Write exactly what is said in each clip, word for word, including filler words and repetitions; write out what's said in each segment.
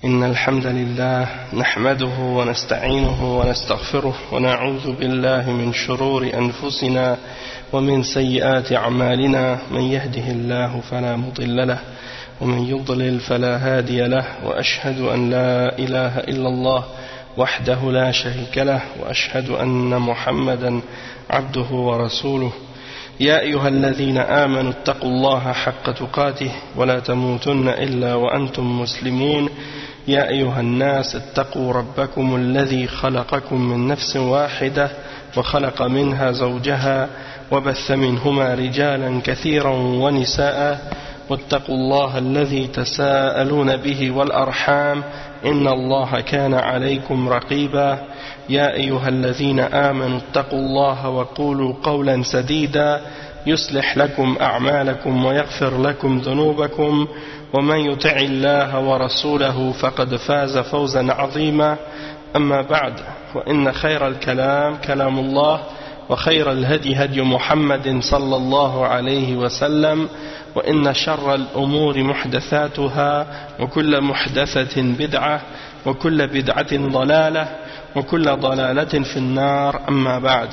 إن الحمد لله نحمده ونستعينه ونستغفره ونعوذ بالله من شرور أنفسنا ومن سيئات أعمالنا من يهده الله فلا مضل له ومن يضلل فلا هادي له وأشهد أن لا إله إلا الله وحده لا شريك له وأشهد أن محمدا عبده ورسوله يا أيها الذين آمنوا اتقوا الله حق تقاته ولا تموتن إلا وأنتم مسلمون يا أيها الناس اتقوا ربكم الذي خلقكم من نفس واحدة وخلق منها زوجها وبث منهما رجالا كثيرا ونساء واتقوا الله الذي تساءلون به والأرحام إن الله كان عليكم رقيبا يا أيها الذين آمنوا اتقوا الله وقولوا قولا سديدا يصلح لكم أعمالكم ويغفر لكم ذنوبكم ومن يطع الله ورسوله فقد فاز فوزا عظيما أما بعد وإن خير الكلام كلام الله وخير الهدي هدي محمد صلى الله عليه وسلم وإن شر الأمور محدثاتها وكل محدثة بدعة وكل بدعة ضلالة وكل ضلالة في النار أما بعد.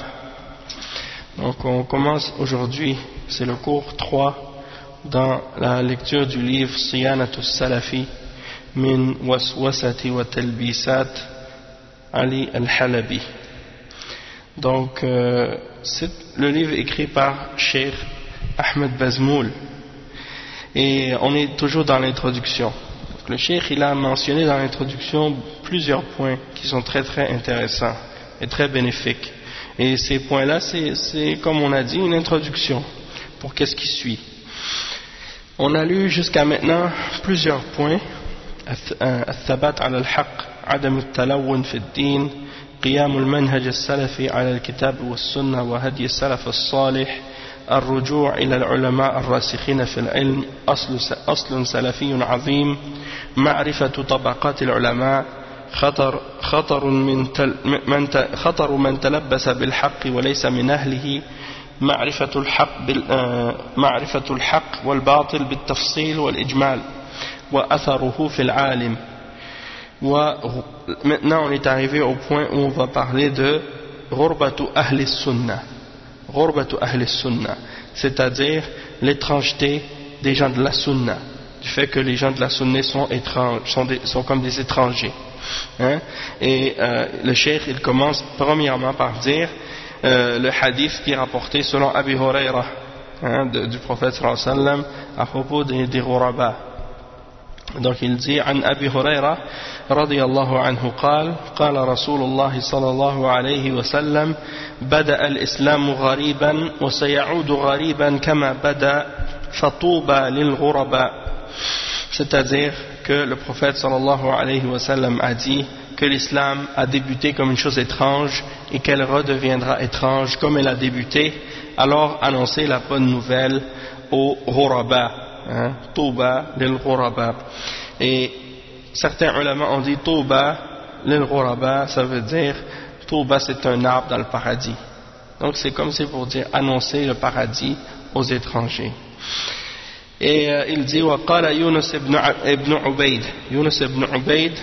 Donc on commence aujourd'hui, c'est le cours trois dans la lecture du livre Siyanatus Salafi min waswasati wa talbisat Ali al-Halabi. Donc euh, c'est le livre écrit par Cheikh Ahmed Bazmoul et on est toujours dans l'introduction. Donc, le Cheikh il a mentionné dans l'introduction plusieurs points qui sont très très intéressants et très bénéfiques. Et ces points-là, c'est, c'est comme on a dit, une introduction pour qu'est-ce qui suit. On a lu jusqu'à maintenant plusieurs points. الثبات على الحق عدم التلون في الدين قيام المنهج السلفي على الكتاب والسنة وهدي السلف الصالح الرجوع إلى العلماء الراسخين في العلم أصل, أصل سلفي عظيم معرفة طبقات العلماء خطر خطر من تل من خطر من تلبس بالحق وليس من أهله معرفة الحق معرفة الحق والباطل بالتفصيل والإجمال وأثره في العالم. Maintenant on est arrivé au point où on va parler de غربة أهل السنة غربة أهل السنة, c'est-à-dire l'étrangeté des gens de la sunna, du fait que les gens de la sunna sont étranges, sont, des, sont comme des étrangers. Hein? Et euh, le cheikh il commence premièrement par dire euh, le hadith qui est rapporté selon Abi Huraira, hein, de, du prophète sallallahu alayhi wa sallam à propos des, des ghuraba. Donc il dit عن أبي هريرة رضي الله عنه قال قال رسول الله صلى الله عليه وسلم بدأ الإسلام غريبا وسيعود غريبا كما بدأ فطوبى للغرباء. C'est-à-dire que le prophète sallallahu alayhi wa sallam a dit que l'islam a débuté comme une chose étrange et qu'elle redeviendra étrange comme elle a débuté. Alors annoncez la bonne nouvelle aux ghuraba, hein, touba lil ghuraba. Et certains ulama ont dit touba lil ghuraba, ça veut dire touba c'est un arbre dans le paradis. Donc c'est comme c'est pour dire annoncer le paradis aux étrangers. Et euh, il dit وقال يونس ابن ابن عبيد يونس ابن عبيد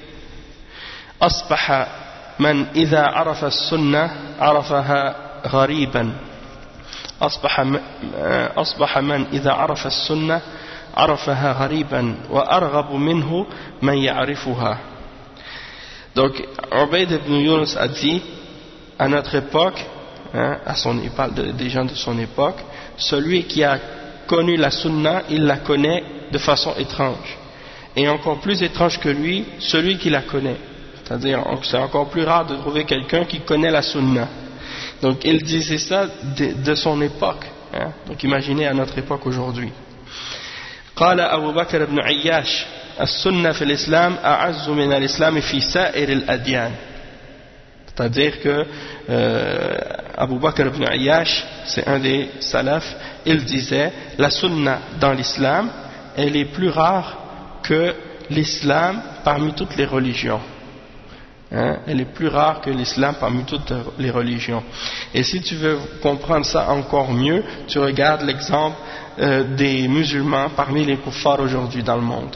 أصبح من إذا عرف السنة عرفها غريبا أصبح أصبح من إذا عرف السنة عرفها غريبا وأرغب منه من يعرفها. Donc Ubayd ibn Yunus a dit à notre époque, hein, à son, il parle de, des gens de son époque, celui qui a connu la sunna, il la connaît de façon étrange. Et encore plus étrange que lui, celui qui la connaît. C'est-à-dire, c'est encore plus rare de trouver quelqu'un qui connaît la sunna. Donc, il disait ça de, de son époque. Hein? Donc, imaginez à notre époque aujourd'hui. قال أبو بكر بن عياش السنة في الإسلام أعز من الإسلام في سائر الأديان. C'est-à-dire que euh, Abu Bakr ibn Ayyash, c'est un des salafs, il disait la sunna dans l'islam, elle est plus rare que l'islam parmi toutes les religions. Hein? Elle est plus rare que l'islam parmi toutes les religions. Et si tu veux comprendre ça encore mieux, tu regardes l'exemple euh, des musulmans parmi les kuffars aujourd'hui dans le monde.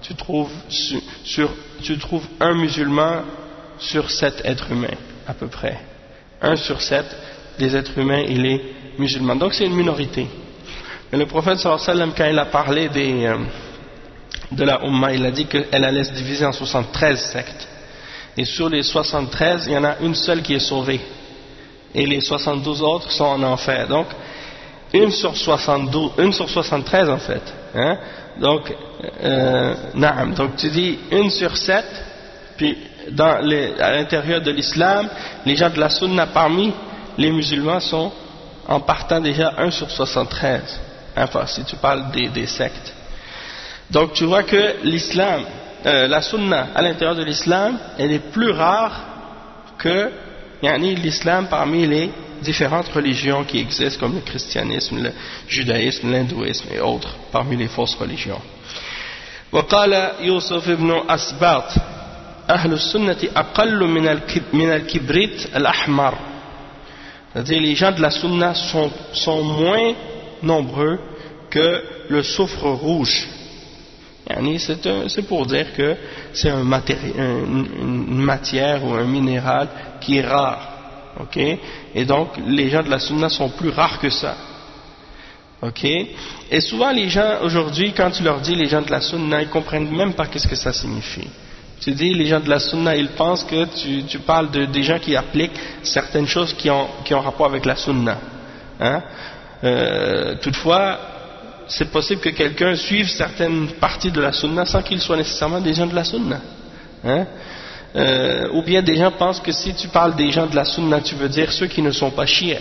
tu trouves, sur, sur, tu trouves un musulman sur sept êtres humains, à peu près. Un sur sept des êtres humains, il est musulman. Donc c'est une minorité. Mais le prophète sallallahu alayhi wa sallam, quand il a parlé des, euh, de la Ummah, il a dit qu'elle allait se diviser en soixante-treize sectes. Et sur les soixante-treize, il y en a une seule qui est sauvée. Et les soixante-douze autres sont en enfer. Donc, une sur soixante-douze, une sur soixante-treize en fait. Hein? Donc, euh, naam. Donc tu dis une sur sept, puis dans les, à l'intérieur de l'islam, les gens de la sunna parmi les musulmans sont en partant déjà un sur soixante-treize. Enfin, si tu parles des, des sectes. Donc tu vois que l'islam, euh, la sunna à l'intérieur de l'islam, elle est plus rare que yani, l'islam parmi les différentes religions qui existent comme le christianisme, le judaïsme, l'hindouisme et autres parmi les fausses religions. وقال يوسف بن أسباط أهل السنة أقل من الكبريت الأحمر. C'est-à-dire les gens de la sunna sont, sont moins nombreux que le soufre rouge. Yani c'est, un, c'est pour dire que c'est un matéri- un, une matière ou un minéral qui est rare. Ok, et donc les gens de la sunna sont plus rares que ça. Ok, et souvent les gens aujourd'hui, quand tu leur dis les gens de la sunna, ils comprennent même pas qu'est-ce que ça signifie. Tu dis les gens de la sunna, ils pensent que tu, tu parles de des gens qui appliquent certaines choses qui ont qui ont rapport avec la sunna. Hein? Euh, toutefois, c'est possible que quelqu'un suive certaines parties de la sunna sans qu'il soit nécessairement des gens de la sunna. Hein? Euh, ou bien des gens pensent que si tu parles des gens de la sunna, tu veux dire ceux qui ne sont pas chiites.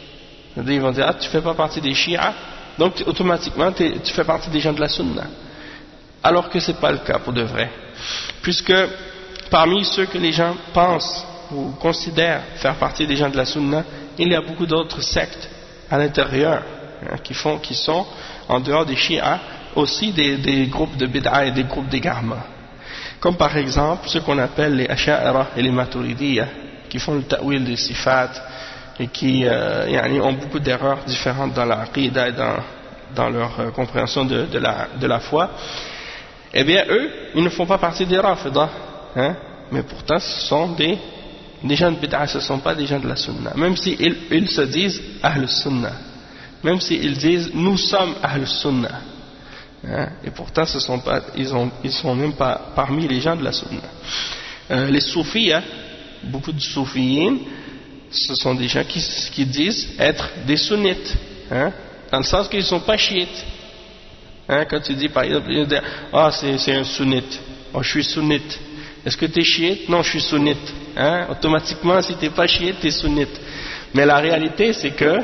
Ils vont dire, ah, tu fais pas partie des chiites, donc automatiquement tu fais partie des gens de la sunna. Alors que c'est pas le cas pour de vrai. Puisque parmi ceux que les gens pensent ou considèrent faire partie des gens de la sunna, il y a beaucoup d'autres sectes à l'intérieur hein, qui, font, qui sont en dehors des chiites aussi des, des groupes de bid'a et des groupes d'égarement. Comme par exemple ceux qu'on appelle les Asha'ira et les Maturidiyya, qui font le ta'wil des sifat et qui euh, yani, ont beaucoup d'erreurs différentes dans la aqidah et dans, dans leur euh, compréhension de, de, la, de la foi. Eh bien eux, ils ne font pas partie des Rafidah, hein, mais pourtant ce sont des, des gens de bid'a, ce ne sont pas des gens de la sunna. Même s'ils si ils se disent Ahl Sunna, même s'ils si disent nous sommes Ahl Sunna. Hein, et pourtant ce sont pas, ils ont, ils sont même pas parmi les gens de la sunna. Euh, les soufis, hein, beaucoup de soufiyines, ce sont des gens qui, qui disent être des sunnites, hein, dans le sens qu'ils ne sont pas chiites. Hein, quand tu dis par exemple, ah c'est, c'est un sunnite, oh, je suis sunnite. Est-ce que tu es chiite? Non, je suis sunnite. Hein, automatiquement, si tu n'es pas chiite, tu es sunnite. Mais la réalité, c'est que,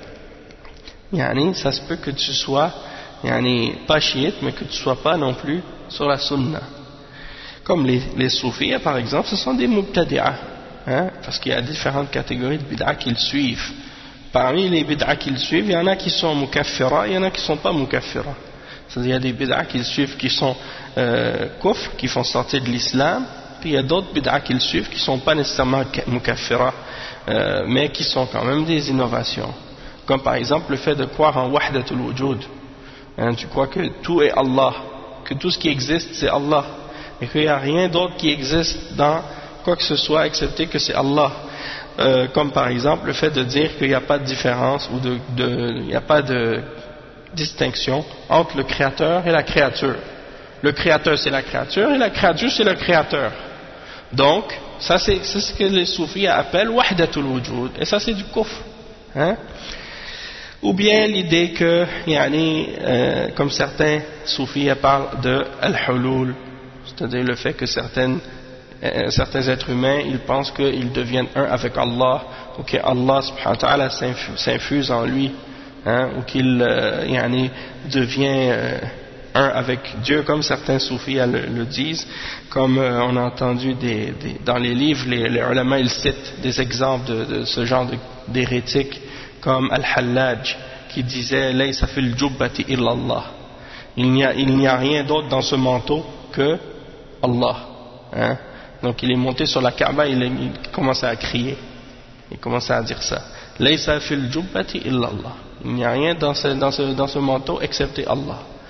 yani, ça se peut que tu sois Yani, pas chiite, mais que tu ne sois pas non plus sur la sunna. Comme les, les soufis, par exemple, ce sont des mubtadi'a, hein, parce qu'il y a différentes catégories de bid'a qu'ils suivent. Parmi les bid'a qu'ils suivent, il y en a qui sont mukaffira, il y en a qui ne sont pas mukaffira. C'est-à-dire, il y a des bid'a qu'ils suivent qui sont euh, kufr, qui font sortir de l'islam, puis il y a d'autres bid'a qu'ils suivent qui ne sont pas nécessairement mukaffira, euh, mais qui sont quand même des innovations. Comme par exemple le fait de croire en wahdatul wujud. Hein, tu crois que tout est Allah, que tout ce qui existe c'est Allah, et qu'il n'y a rien d'autre qui existe dans quoi que ce soit excepté que c'est Allah. Euh, comme par exemple le fait de dire qu'il n'y a pas de différence ou de, de, il n'y a pas de distinction entre le créateur et la créature. Le créateur c'est la créature et la créature c'est le créateur. Donc ça c'est, c'est ce que les soufis appellent wahdatul wujud, et ça c'est du kufr. Hein? Ou bien l'idée que, yani, euh, comme certains soufis parlent de al-hulul, c'est-à-dire le fait que certaines, euh, certains êtres humains, ils pensent qu'ils deviennent un avec Allah, ou que Allah subhanahu wa ta'ala s'infuse en lui, hein, ou qu'il euh, yani, devient euh, un avec Dieu, comme certains soufis le, le disent, comme euh, on a entendu des, des, dans les livres, les, les ulama ils citent des exemples de, de ce genre de, d'hérétiques, comme Al-Hallaj qui disait Laysa fil jubbati illa Allah. Il n'y a, il n'y a rien d'autre dans ce manteau que Allah. Hein? Donc il est monté sur la Kaaba, il, il commençait à crier. Il commençait à dire ça. Laysa fil jubbati illa Allah. Il n'y a rien dans ce, dans ce, dans ce manteau excepté Allah.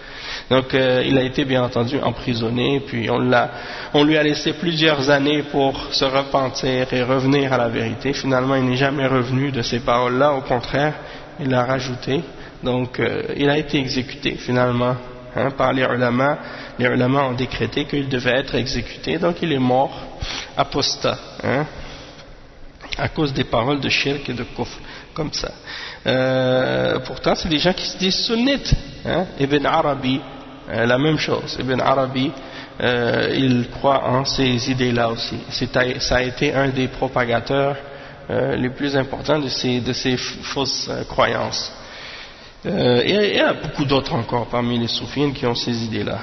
Donc euh, il a été bien entendu emprisonné, puis on, l'a, on lui a laissé plusieurs années pour se repentir et revenir à la vérité. Finalement il n'est jamais revenu de ces paroles-là, au contraire il a rajouté. Donc euh, il a été exécuté finalement hein, par les ulama. Les ulama ont décrété qu'il devait être exécuté, donc il est mort apostat hein, à cause des paroles de shirk et de kufr comme ça. Euh, pourtant c'est des gens qui se disent sunnites hein. Ibn Arabi euh, la même chose. Ibn Arabi euh, il croit en ces idées-là aussi. C'est, ça a été un des propagateurs euh, les plus importants de ces, de ces fausses euh, croyances. Euh, et il y a beaucoup d'autres encore parmi les soufis qui ont ces idées-là.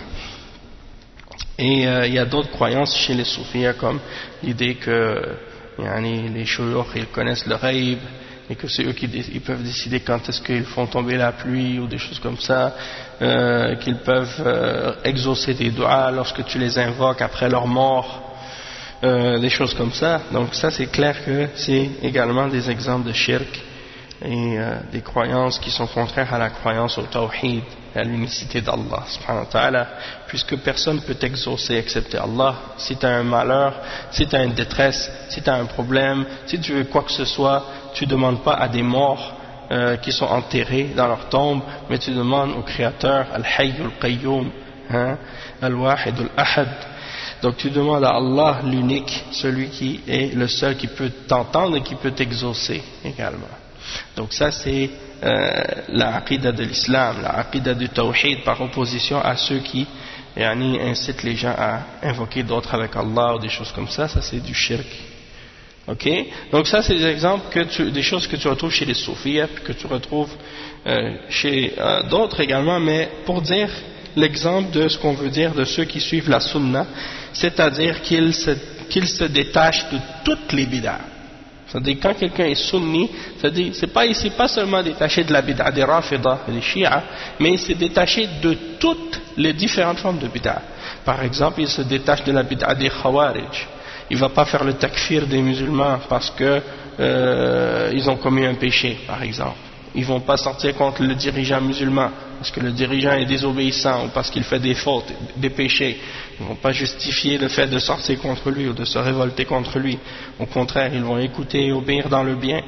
Et euh, il y a d'autres croyances chez les soufis comme l'idée que yani, les shuyukh ils connaissent le ghaib et que c'est eux qui ils peuvent décider quand est-ce qu'ils font tomber la pluie ou des choses comme ça, euh, qu'ils peuvent euh, exaucer des doigts lorsque tu les invoques après leur mort, euh, des choses comme ça. Donc ça c'est clair que c'est également des exemples de shirk et euh, des croyances qui sont contraires à la croyance au tawhid, à l'unicité d'Allah subhanahu wa ta'ala, puisque personne ne peut t'exaucer excepté Allah. Si tu as un malheur, si tu as une détresse, si tu as un problème, si tu veux quoi que ce soit, tu ne demandes pas à des morts euh, qui sont enterrés dans leur tombe, mais tu demandes au Créateur Al-Hayy Al-Qayyum hein, Al-Wahid Al-Ahad. Donc tu demandes à Allah l'unique, celui qui est le seul qui peut t'entendre et qui peut t'exaucer également. Donc ça c'est euh, la aqida de l'islam, la aqida du tawhid, par opposition à ceux qui yani, incitent les gens à invoquer d'autres avec Allah ou des choses comme ça. Ça c'est du shirk. Ok, donc ça c'est des exemples que tu, des choses que tu retrouves chez les soufis, que tu retrouves euh, chez euh, d'autres également, mais pour dire l'exemple de ce qu'on veut dire de ceux qui suivent la sunna, c'est-à-dire qu'ils se, qu'ils se détachent de toutes les bid'ah. C'est-à-dire quand quelqu'un est sunni, c'est-à-dire c'est pas ici pas seulement détaché de la bid'a des rafidah et des shi'a, mais il s'est détaché de toutes les différentes formes de bid'a. Par exemple, il se détache de la bid'a des khawarij. Il va pas faire le takfir des musulmans parce que euh, ils ont commis un péché, par exemple. Ils vont pas sortir contre le dirigeant musulman parce que le dirigeant est désobéissant ou parce qu'il fait des fautes, des péchés. Ils vont pas justifier le fait de sortir contre lui ou de se révolter contre lui. Au contraire, ils vont écouter et obéir dans le bien.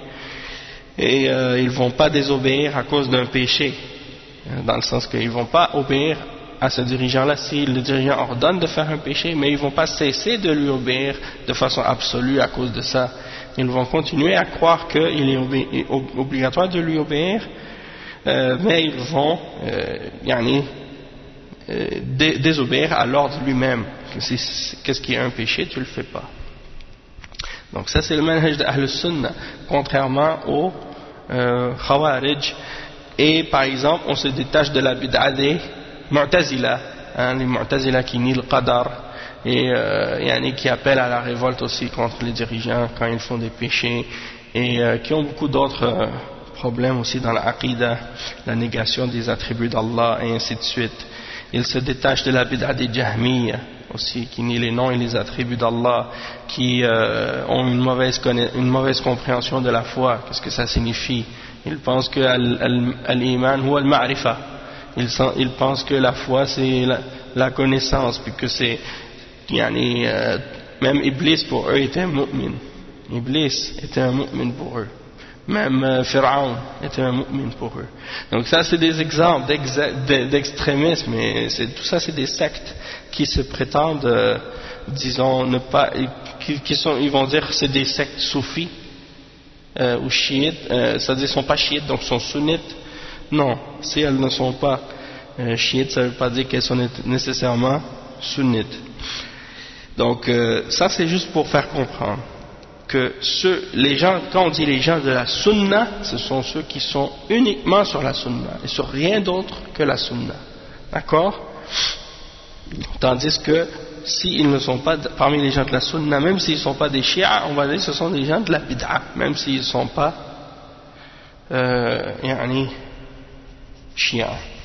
Et euh, ils vont pas désobéir à cause d'un péché, dans le sens qu'ils vont pas obéir à ce dirigeant-là si le dirigeant ordonne de faire un péché, mais ils vont pas cesser de lui obéir de façon absolue à cause de ça. Ils vont continuer à croire qu'il est obé- obligatoire de lui obéir, euh, mais ils vont euh, yani, euh, dé- désobéir à l'ordre lui-même. Qu'est-ce qui est un péché, tu le fais pas. Donc ça c'est le manhaj d'Ahl Sunnah, contrairement aux euh, Khawarij. Et par exemple, on se détache de la bid'a des Mu'tazila, hein, les Mu'tazila qui nient le Qadar et euh, yani, qui appellent à la révolte aussi contre les dirigeants quand ils font des péchés et euh, qui ont beaucoup d'autres euh, problèmes aussi dans la aqidah, la négation des attributs d'Allah et ainsi de suite. Ils se détachent de la bid'a des Jahmiyya aussi, qui nient les noms et les attributs d'Allah, qui euh, ont une mauvaise, une mauvaise compréhension de la foi. Qu'est-ce que ça signifie? Ils pensent que al-iman huwa al-ma'rifa. Ils, ils pensent que la foi c'est la, la connaissance, puis que c'est yani, euh, même Iblis pour eux était un mu'min. Iblis était un mu'min pour eux. Même euh, Pharaon était un mu'min pour eux. Donc ça c'est des exemples d'extrémisme, et c'est, tout ça c'est des sectes qui se prétendent, euh, disons, ne pas, qui, qui sont, ils vont dire que c'est des sectes soufis euh, ou chiites, euh, c'est-à-dire qu'ils ne sont pas chiites donc sont sunnites. Non, si elles ne sont pas euh, chiites, ça ne veut pas dire qu'elles sont nécessairement sunnites. Donc euh, ça c'est juste pour faire comprendre que ceux, les gens, quand on dit les gens de la sunna, ce sont ceux qui sont uniquement sur la sunna et sur rien d'autre que la sunna. D'accord? Tandis que s'ils ne sont pas parmi les gens de la sunna, même s'ils ne sont pas des chiites, on va dire que ce sont des gens de la bid'a, même s'ils ne sont pas euh, yani, chiites.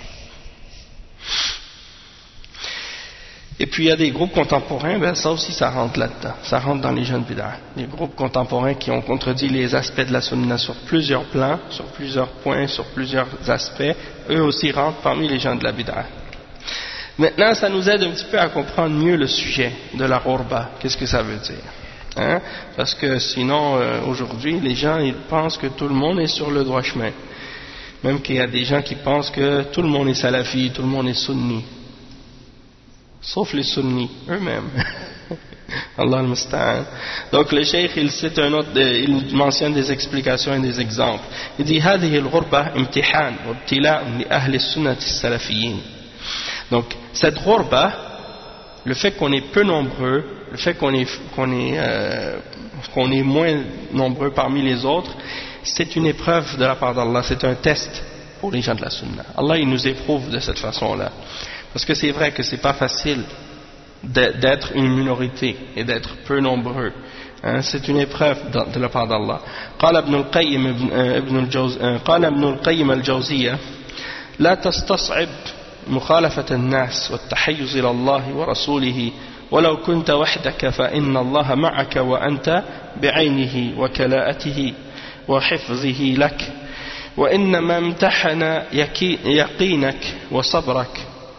Et puis il y a des groupes contemporains, ben ça aussi ça rentre là-dedans, ça rentre dans les jeunes bid'a. Des groupes contemporains qui ont contredit les aspects de la sunna sur plusieurs plans, sur plusieurs points, sur plusieurs aspects, eux aussi rentrent parmi les gens de la bid'a. Maintenant, ça nous aide un petit peu à comprendre mieux le sujet de la ghurba. Qu'est-ce que ça veut dire, hein? Parce que sinon, euh, aujourd'hui, les gens ils pensent que tout le monde est sur le droit chemin. Même qu'il y a des gens qui pensent que tout le monde est salafi, tout le monde est sunni. Sauf les sunnis eux-mêmes. Allah al-Musta'an. Donc le cheikh, il cite un autre, il mentionne des explications et des exemples. Il dit هذه الغربة امتحان وابتلاء لأهل السنة السلفيين. Donc cette ghurba, le fait qu'on est peu nombreux, le fait qu'on est, qu'on est, euh, qu'on est moins nombreux parmi les autres, c'est une épreuve de la part d'Allah, c'est un test pour les gens de la sunna. Allah il nous éprouve de cette façon-là. Parce que c'est vrai que c'est pas facile d'être une minorité et d'être peu nombreux. Hein, c'est une épreuve de la part d'Allah. قال ابن القيم ابن الجوز قال ابن القيم الجوزية لا تستصعب مخالفة الناس والتحيز إلى الله ورسوله ولو كنت وحدك فإن الله معك وأنت بعينه وكلاءته وحفظه لك وإنما امتحن يقينك وصبرك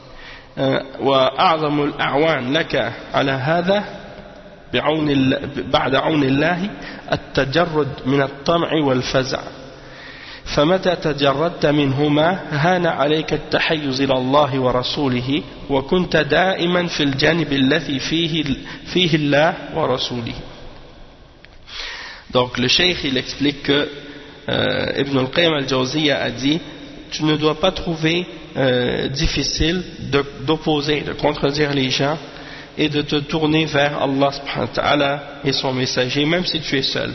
وأعظم الأعوان لك على هذا بعون بعد عون الله التجرد من الطمع والفزع فمتى تجردت منهما هان عليك التحيز إلى الله ورسوله وكنت دائما في الجانب الذي فيه فيه الله ورسوله. Donc le cheikh il explique que euh, Ibn al-Qayyim al-Jawziyya a dit tu ne dois pas trouver euh, difficile de, d'opposer, de contredire les gens et de te tourner vers Allah subhanahu wa ta'ala et son messager même si tu es seul.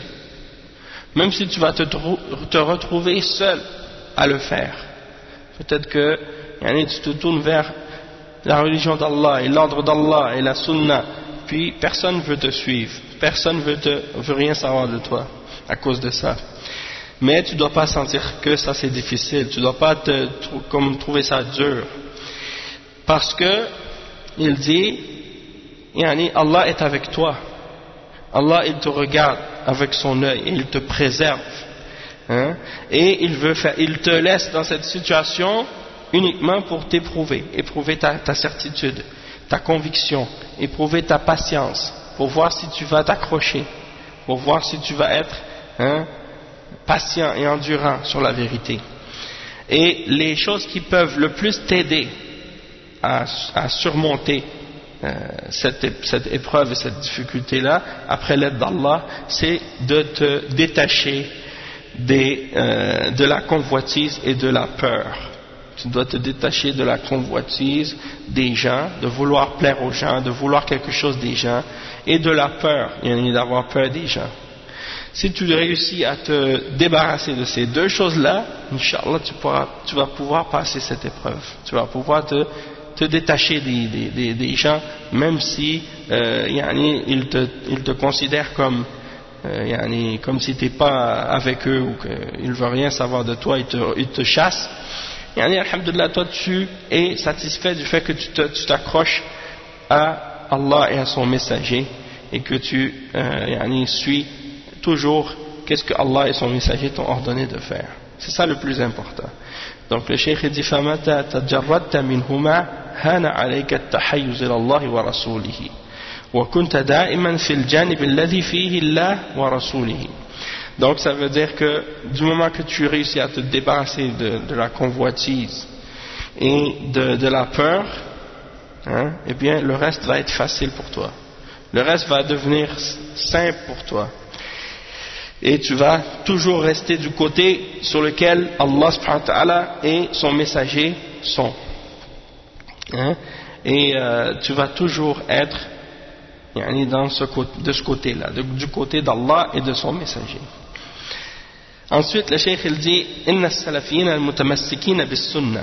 Même si tu vas te, te retrouver seul à le faire. Peut-être que yani, tu te tournes vers la religion d'Allah et l'ordre d'Allah et la sunna, puis personne ne veut te suivre, personne ne veut, veut rien savoir de toi à cause de ça. Mais tu ne dois pas sentir que ça c'est difficile, tu ne dois pas te, comme, trouver ça dur. Parce que, il dit, yani, Allah est avec toi. Allah il te regarde avec son œil et il te préserve, hein, et il, veut faire, il te laisse dans cette situation uniquement pour t'éprouver, éprouver ta, ta certitude, ta conviction, éprouver ta patience, pour voir si tu vas t'accrocher, pour voir si tu vas être hein, patient et endurant sur la vérité. Et les choses qui peuvent le plus t'aider à, à surmonter Euh, cette, cette épreuve et cette difficulté-là, après l'aide d'Allah, c'est de te détacher des, euh, de la convoitise et de la peur. Tu dois te détacher de la convoitise des gens, de vouloir plaire aux gens, de vouloir quelque chose des gens, et de la peur, d'avoir peur des gens. Si tu réussis à te débarrasser de ces deux choses-là, Inch'Allah, tu, pourras, tu vas pouvoir passer cette épreuve. Tu vas pouvoir te te détacher des, des, des, des gens, même si euh, yani, ils, te, ils te considèrent comme, euh, yani, comme si tu n'es pas avec eux ou qu'ils ne veulent rien savoir de toi, ils te, ils te chassent. Yani, alhamdoulilah, toi tu es satisfait du fait que tu, te, tu t'accroches à Allah et à son messager et que tu euh, yani, suis toujours qu'est-ce que Allah et son messager t'ont ordonné de faire. C'est ça le plus important. Donc le cheikh dit فَمَتَى تَجَرَّدْتَ مِنْهُمَا هَانَ عَلَيْكَ التَّحَيُّزُ إِلَى اللَّهِ وَرَسُولِهِ وَكُنْتَ دَائِمًا فِي الْجَانِبِ الَّذِي فِيهِ اللَّهُ وَرَسُولِهِ. Donc ça veut dire que du moment que tu réussis à te débarrasser de, de la convoitise et de, de la peur, hein, eh bien le reste va être facile pour toi. Le reste va devenir simple pour toi. Et tu vas toujours rester du côté sur lequel Allah subhanahu wa ta'ala et son messager sont. Hein? Et euh, tu vas toujours être yani, dans ce côté, de ce côté-là, de, du côté d'Allah et de son messager. Ensuite, le cheikh il dit Inna as-salafiyyin al-mutamassikina bis-sunnah.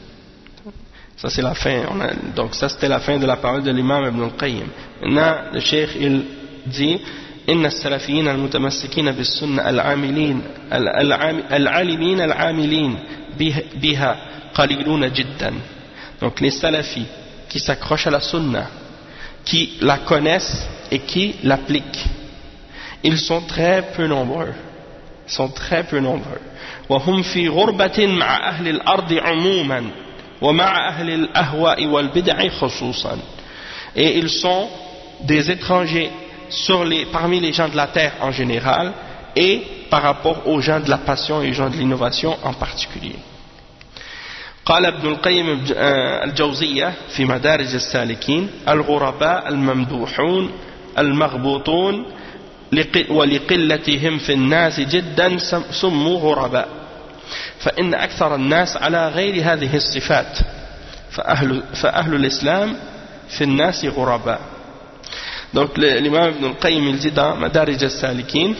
Ça c'est la fin. On a, donc ça c'était la fin de la parole de l'imam Ibn al-Qayyim. Maintenant, le cheikh il dit إن السلفيين المتمسكين بالسنة العاملين العالمين العاملين بها قليلون جدا. Donc les salafis qui s'accrochent à la sunna, qui la connaissent et qui l'appliquent, ils sont très peu nombreux. Ils sont très peu nombreux. وهم في غربة مع أهل الأرض عموما ومع أهل الأهواء والبدع خصوصا. Et ils sont des étrangers sur les, parmi les gens de la terre en général et par rapport aux gens de la passion et aux gens de l'innovation en particulier. قال ابن القيم الجوزية في مدارج السالكين الغرباء الممدوحون المغبوطون ولقلتهم في الناس جدا سموا غرباء فإن أكثر الناس على غير هذه الصفات فأهل, فأهل الإسلام في الناس غرباء. Donc l'imam Ibn al-Qayyim il dit dans Madarij al-Salikin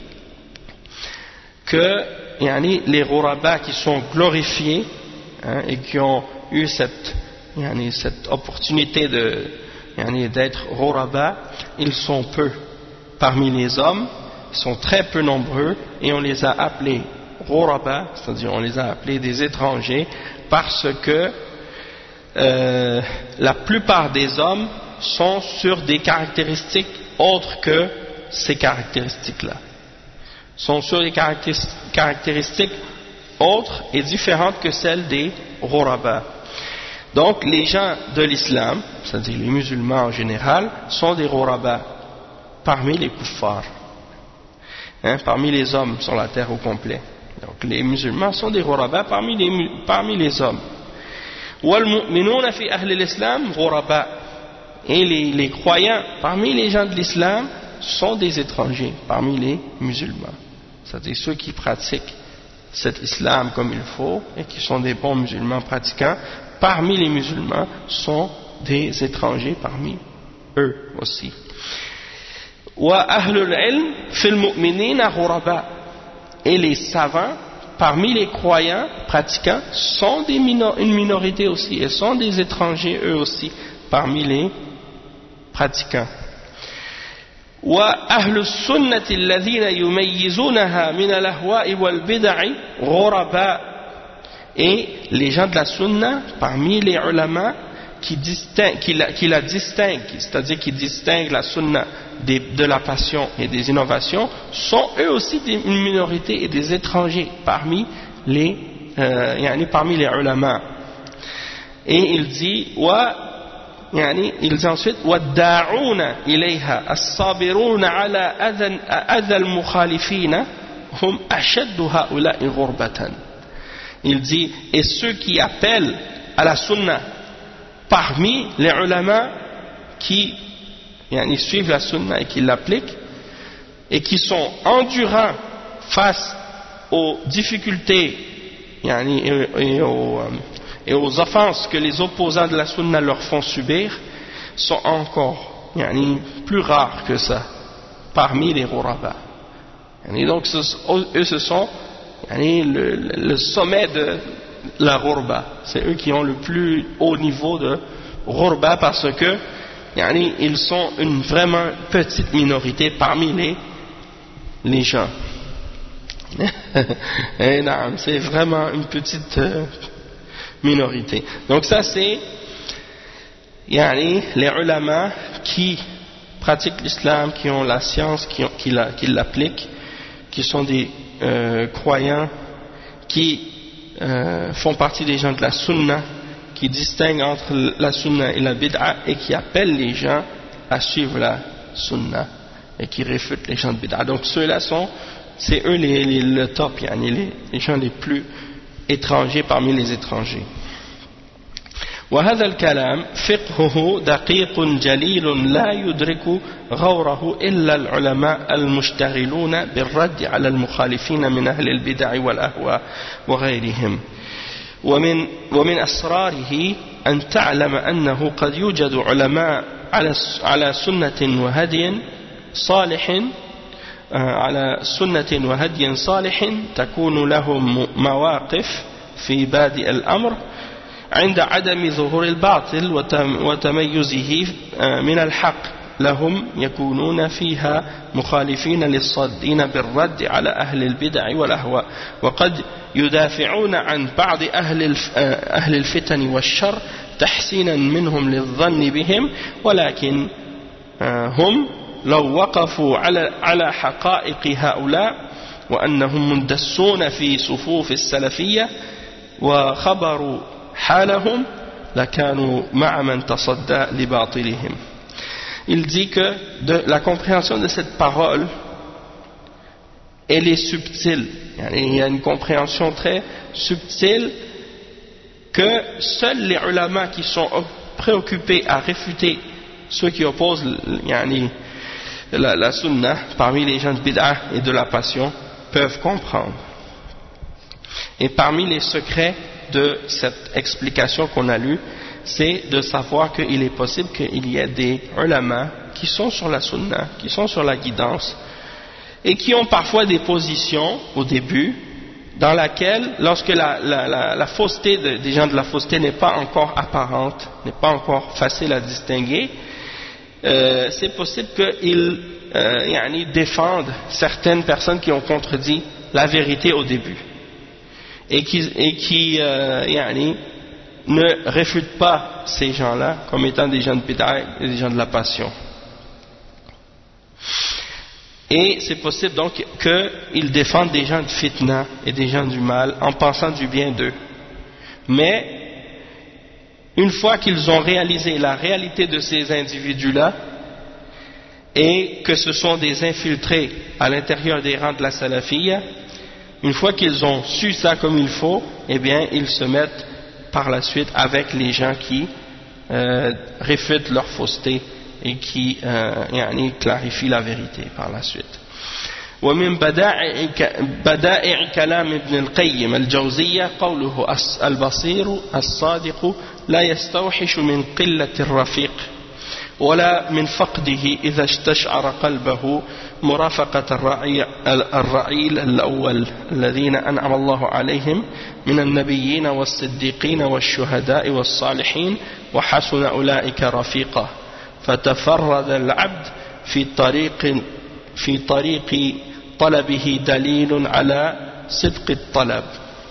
que yani, les ghuraba qui sont glorifiés hein, et qui ont eu cette, yani, cette opportunité de, yani, d'être ghuraba, ils sont peu parmi les hommes, ils sont très peu nombreux et on les a appelés ghuraba, c'est-à-dire on les a appelés des étrangers parce que euh, la plupart des hommes sont sur des caractéristiques autres que ces caractéristiques-là. Sont sur des caractéristiques autres et différentes que celles des ghuraba. Donc les gens de l'islam, c'est-à-dire les musulmans en général, sont des ghuraba parmi les kuffars, hein, parmi les hommes sur la terre au complet. Donc les musulmans sont des ghuraba parmi les, parmi les hommes. Wal mu'minuna fi ahli l'islam ghuraba. Et les, les croyants parmi les gens de l'islam sont des étrangers parmi les musulmans. C'est-à-dire ceux qui pratiquent cet islam comme il faut et qui sont des bons musulmans pratiquants, parmi les musulmans sont des étrangers parmi eux aussi. Wa ahlul ilm fil mu'minina ghuraba. Et les savants parmi les croyants pratiquants sont des minor- une minorité aussi et sont des étrangers eux aussi parmi les pratiquants. وأهل السنة الذين يميزونها من الأهواء والبدع غرباء. Et les gens de la sunna parmi les ulama qui, distinguent, qui, la, qui la distinguent, c'est-à-dire qui distinguent la sunna des, de la passion et des innovations, sont eux aussi des, une minorité et des étrangers parmi les, euh, yani parmi les ulama. Et il dit wa يعني il dit ensuite والداعون إليها الصابرون على أذى أذى المخالفين هم أشد هؤلاء غربة. Il dit et ceux qui appellent à la sunna parmi les ulama qui يعني suivent la sunna et qui l'appliquent et qui sont endurants face aux difficultés يعني et, et aux et aux offenses que les opposants de la sunna leur font subir sont encore yani, plus rares que ça parmi les ghuraba. Yani, donc ce, eux ce sont yani, le, le sommet de la ghurba, c'est eux qui ont le plus haut niveau de ghurba parce que yani, ils sont une vraiment petite minorité parmi les, les gens. Et non, c'est vraiment une petite euh, minorité. Donc ça c'est yani, les ulama qui pratiquent l'islam, qui ont la science, qui, ont, qui, la, qui l'appliquent, qui sont des euh, croyants, qui euh, font partie des gens de la sunna, qui distinguent entre la sunna et la bid'a et qui appellent les gens à suivre la sunna et qui réfutent les gens de bid'a. Donc ceux-là sont, c'est eux les, les, le top, yani, les, les gens les plus étrangers parmi les étrangers. وهذا الكلام فقهه دقيق جليل لا يدرك غوره إلا العلماء المشتغلون بالرد على المخالفين من أهل البدع والأهواء وغيرهم ومن, ومن أسراره أن تعلم أنه قد يوجد علماء على, على سنة وهدي صالح على سنة وهدي صالح تكون لهم مواقف في بادئ الأمر عند عدم ظهور الباطل وتميزه من الحق لهم يكونون فيها مخالفين للصادين بالرد على أهل البدع والأهواء وقد يدافعون عن بعض أهل أهل الفتن والشر تحسينا منهم للظن بهم ولكن هم لو وقفوا على على حقائق هؤلاء وأنهم مندسون في صفوف السلفية وخبروا حالهم لكانوا مع من تصدى لباطلهم. Il dit que de, la compréhension de cette parole, elle est subtile. Il y a une compréhension très subtile que seuls les ulama qui sont préoccupés à réfuter ceux qui opposent yani, la, la sunna parmi les gens de bid'ah et de la passion peuvent comprendre. Et parmi les secrets de cette explication qu'on a lue, c'est de savoir qu'il est possible qu'il y ait des ulama qui sont sur la sunna, qui sont sur la guidance et qui ont parfois des positions au début dans laquelle, lorsque la, la, la, la fausseté de, des gens de la fausseté n'est pas encore apparente, n'est pas encore facile à distinguer, euh, c'est possible qu'ils euh, yani, défendent certaines personnes qui ont contredit la vérité au début et qui, et qui euh, yani, ne réfutent pas ces gens-là comme étant des gens de bid'ah et des gens de la passion. Et c'est possible donc qu'ils défendent des gens de fitna et des gens du mal en pensant du bien d'eux. Mais une fois qu'ils ont réalisé la réalité de ces individus-là et que ce sont des infiltrés à l'intérieur des rangs de la salafiyya, une fois qu'ils ont su ça comme il faut, eh bien ils se mettent par la suite avec les gens qui euh, réfutent leur fausseté et qui euh, يعني clarifient la vérité par la suite. ومن بدائع, بدائع كلام ابن القيم الجوزية قوله البصير الصادق لا يستوحش من قلة الرفيق ولا من فقده إذا استشعر قلبه مرافقة الرعي الرعيل الأول الذين أنعم الله عليهم من النبيين والصديقين والشهداء والصالحين وحسن أولئك رفيقا فتفرد العبد في طريق في طريق طلبه دليل على صدق الطلب.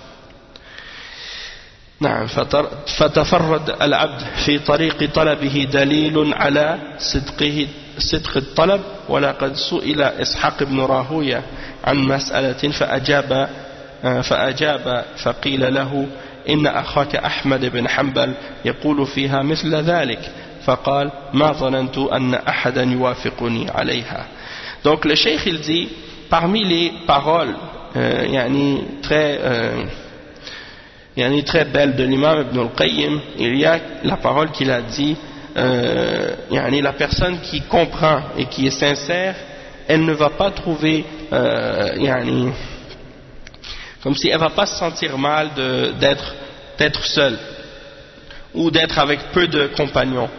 نعم فتفرد العبد في طريق طلبه دليل على صدقه صدق الطلب. ولقد سئل إسحاق بن راهوية عن مسألة فأجاب فأجاب فقيل له إن أخاك أحمد بن حنبل يقول فيها مثل ذلك فقال ما ظننت أن أحدا يوافقني عليها. Donc le cheikh il dit parmi les paroles euh, yani, très euh, yani, très belles de l'imam Ibn al-Qayyim, il y a la parole qu'il a dit euh, yani, la personne qui comprend et qui est sincère, elle ne va pas trouver euh, yani, comme si elle ne va pas se sentir mal de, d'être, d'être seule ou d'être avec peu de compagnons.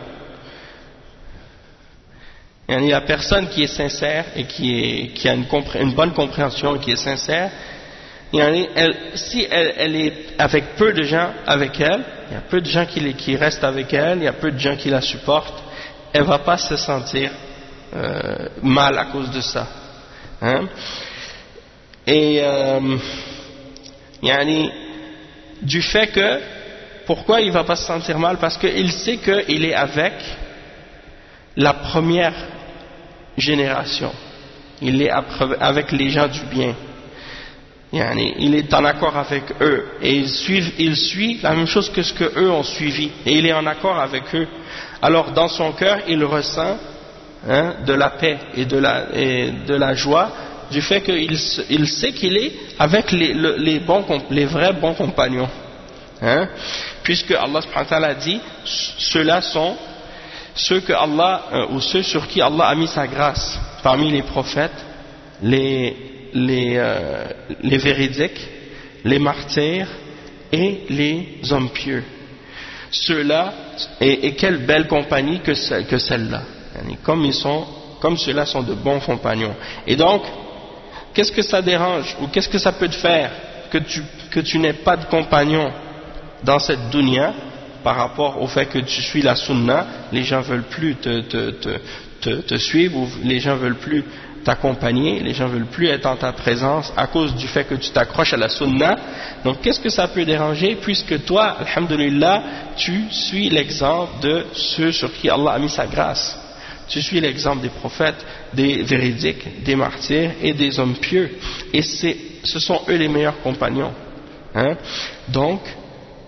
Il y a personne qui est sincère et qui, est, qui a une, une bonne compréhension et qui est sincère. Elle, si elle, elle est avec peu de gens avec elle, il y a peu de gens qui, qui restent avec elle, il y a peu de gens qui la supportent, elle ne va pas se sentir euh, mal à cause de ça. Hein? Et euh, yani, du fait que, pourquoi il ne va pas se sentir mal? Parce qu'il sait qu'il est avec la première génération, il est avec les gens du bien, il est en accord avec eux et il suit, il suit la même chose que ce que eux ont suivi et il est en accord avec eux. Alors dans son cœur il ressent hein, de la paix et de la, et de la joie du fait qu'il il sait qu'il est avec les, les, bons, les vrais bons compagnons, hein, puisque Allah subhanahu wa ta'ala a dit ceux-là sont ceux que Allah euh, ou ceux sur qui Allah a mis sa grâce parmi les prophètes, les, les, euh, les véridiques, les martyrs et les hommes pieux. Ceux-là, et, et quelle belle compagnie que, ce, que celle-là. Comme ils sont, comme ceux-là sont de bons compagnons. Et donc, qu'est-ce que ça dérange ou qu'est-ce que ça peut te faire que tu, que tu n'aies pas de compagnons dans cette dunya? Par rapport au fait que tu suis la sunna, les gens veulent plus te, te, te, te, te suivre, ou les gens veulent plus t'accompagner, les gens veulent plus être en ta présence à cause du fait que tu t'accroches à la sunna. Donc qu'est-ce que ça peut déranger puisque toi, alhamdulillah, tu suis l'exemple de ceux sur qui Allah a mis sa grâce. Tu suis l'exemple des prophètes, des véridiques, des martyrs et des hommes pieux. Et c'est, ce sont eux les meilleurs compagnons. Hein? Donc,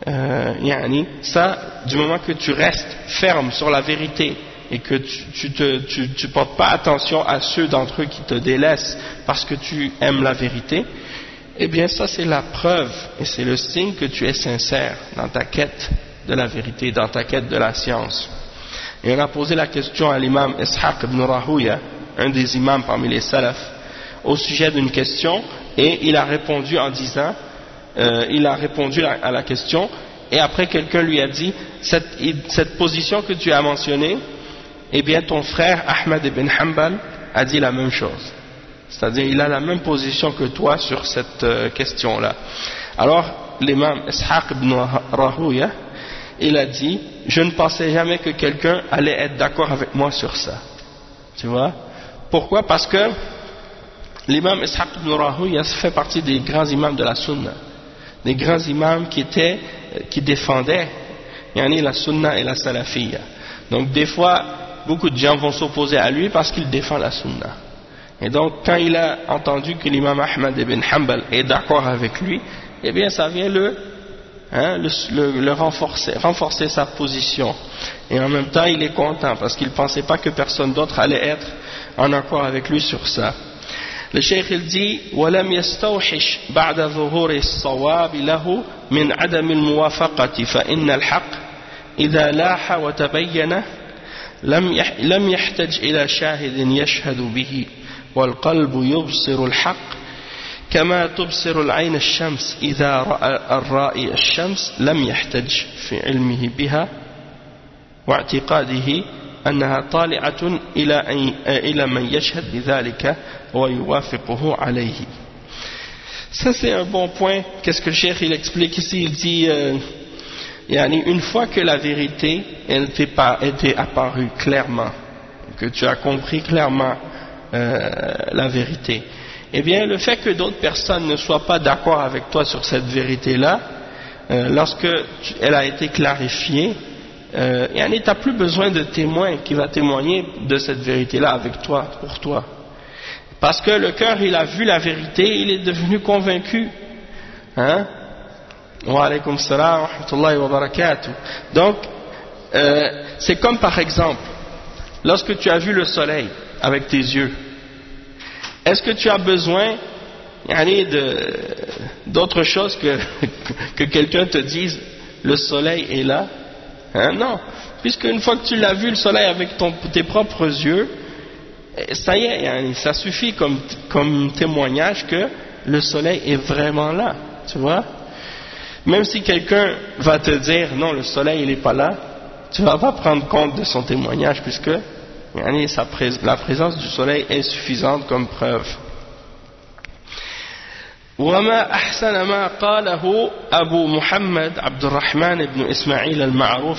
euh, yani, ça, du moment que tu restes ferme sur la vérité et que tu, tu te, tu, tu portes pas attention à ceux d'entre eux qui te délaissent parce que tu aimes la vérité, eh bien ça c'est la preuve et c'est le signe que tu es sincère dans ta quête de la vérité, dans ta quête de la science. Et on a posé la question à l'imam Ishaq ibn Rahouya, un des imams parmi les salafs, au sujet d'une question, et il a répondu en disant, euh, il a répondu à la question, et après quelqu'un lui a dit, cette, cette position que tu as mentionnée, eh bien ton frère Ahmad ibn Hanbal a dit la même chose. C'est-à-dire il a la même position que toi sur cette euh, question-là. Alors l'imam Ishaq ibn Rahouya, il a dit, je ne pensais jamais que quelqu'un allait être d'accord avec moi sur ça. Tu vois? Pourquoi? Parce que l'imam Ishaq ibn Rahouya fait partie des grands imams de la sunna, des grands imams qui étaient, qui défendaient yani la sunna et la salafiyya. Donc des fois, beaucoup de gens vont s'opposer à lui parce qu'il défend la sunna. Et donc quand il a entendu que l'imam Ahmad ibn Hanbal est d'accord avec lui, eh bien ça vient le Hein, le, le, le renforcer, renforcer sa position. Et en même temps, il est content parce qu'il ne pensait pas que personne d'autre allait être en accord avec lui sur ça. Le cheikh il dit وَلَمْ يَسْتَوْحِشْ بَعْدَ ظُهُورِ الصَّوَابِ لَهُ مِنْ عَدَمِ الْمُوَافَقَةِ فَإِنَّ الْحَقِّ إِذَا لَاحَ وَتَبَيَّنَ لم يحتج إلى شاهد يشهد به والقلب يبصر الحق كما تبصر العين الشمس إذا رأى الرائي الشمس لم يحتج في علمه بها واعتقاده أنها طالعة إلى إلى من يشهد بذلك ويوافقه عليه. Ça c'est un bon point. Qu'est-ce que le cheikh il explique ici? Il dit euh, yani, une fois que la vérité elle t'est pas été apparue clairement, que tu as compris clairement euh, la vérité, eh bien le fait que d'autres personnes ne soient pas d'accord avec toi sur cette vérité-là, euh, lorsque tu, elle a été clarifiée, euh, tu n'as plus besoin de témoin qui va témoigner de cette vérité-là avec toi, pour toi. Parce que le cœur, il a vu la vérité, il est devenu convaincu. Hein? Wa alaykum salam wa rahmatullahi wa barakatuh. Donc, euh, c'est comme par exemple, lorsque tu as vu le soleil avec tes yeux, est-ce que tu as besoin d'autre chose que, que quelqu'un te dise le soleil est là? Hein? Non, puisque une fois que tu l'as vu le soleil avec ton, tes propres yeux, ça y est, ça suffit comme, comme témoignage que le soleil est vraiment là, tu vois. Même si quelqu'un va te dire non, le soleil il n'est pas là, tu ne vas pas prendre compte de son témoignage puisque sa pré la présence du soleil est suffisante comme preuve. وما أحسن ما قاله أبو محمد عبد الرحمن بن إسماعيل المعروف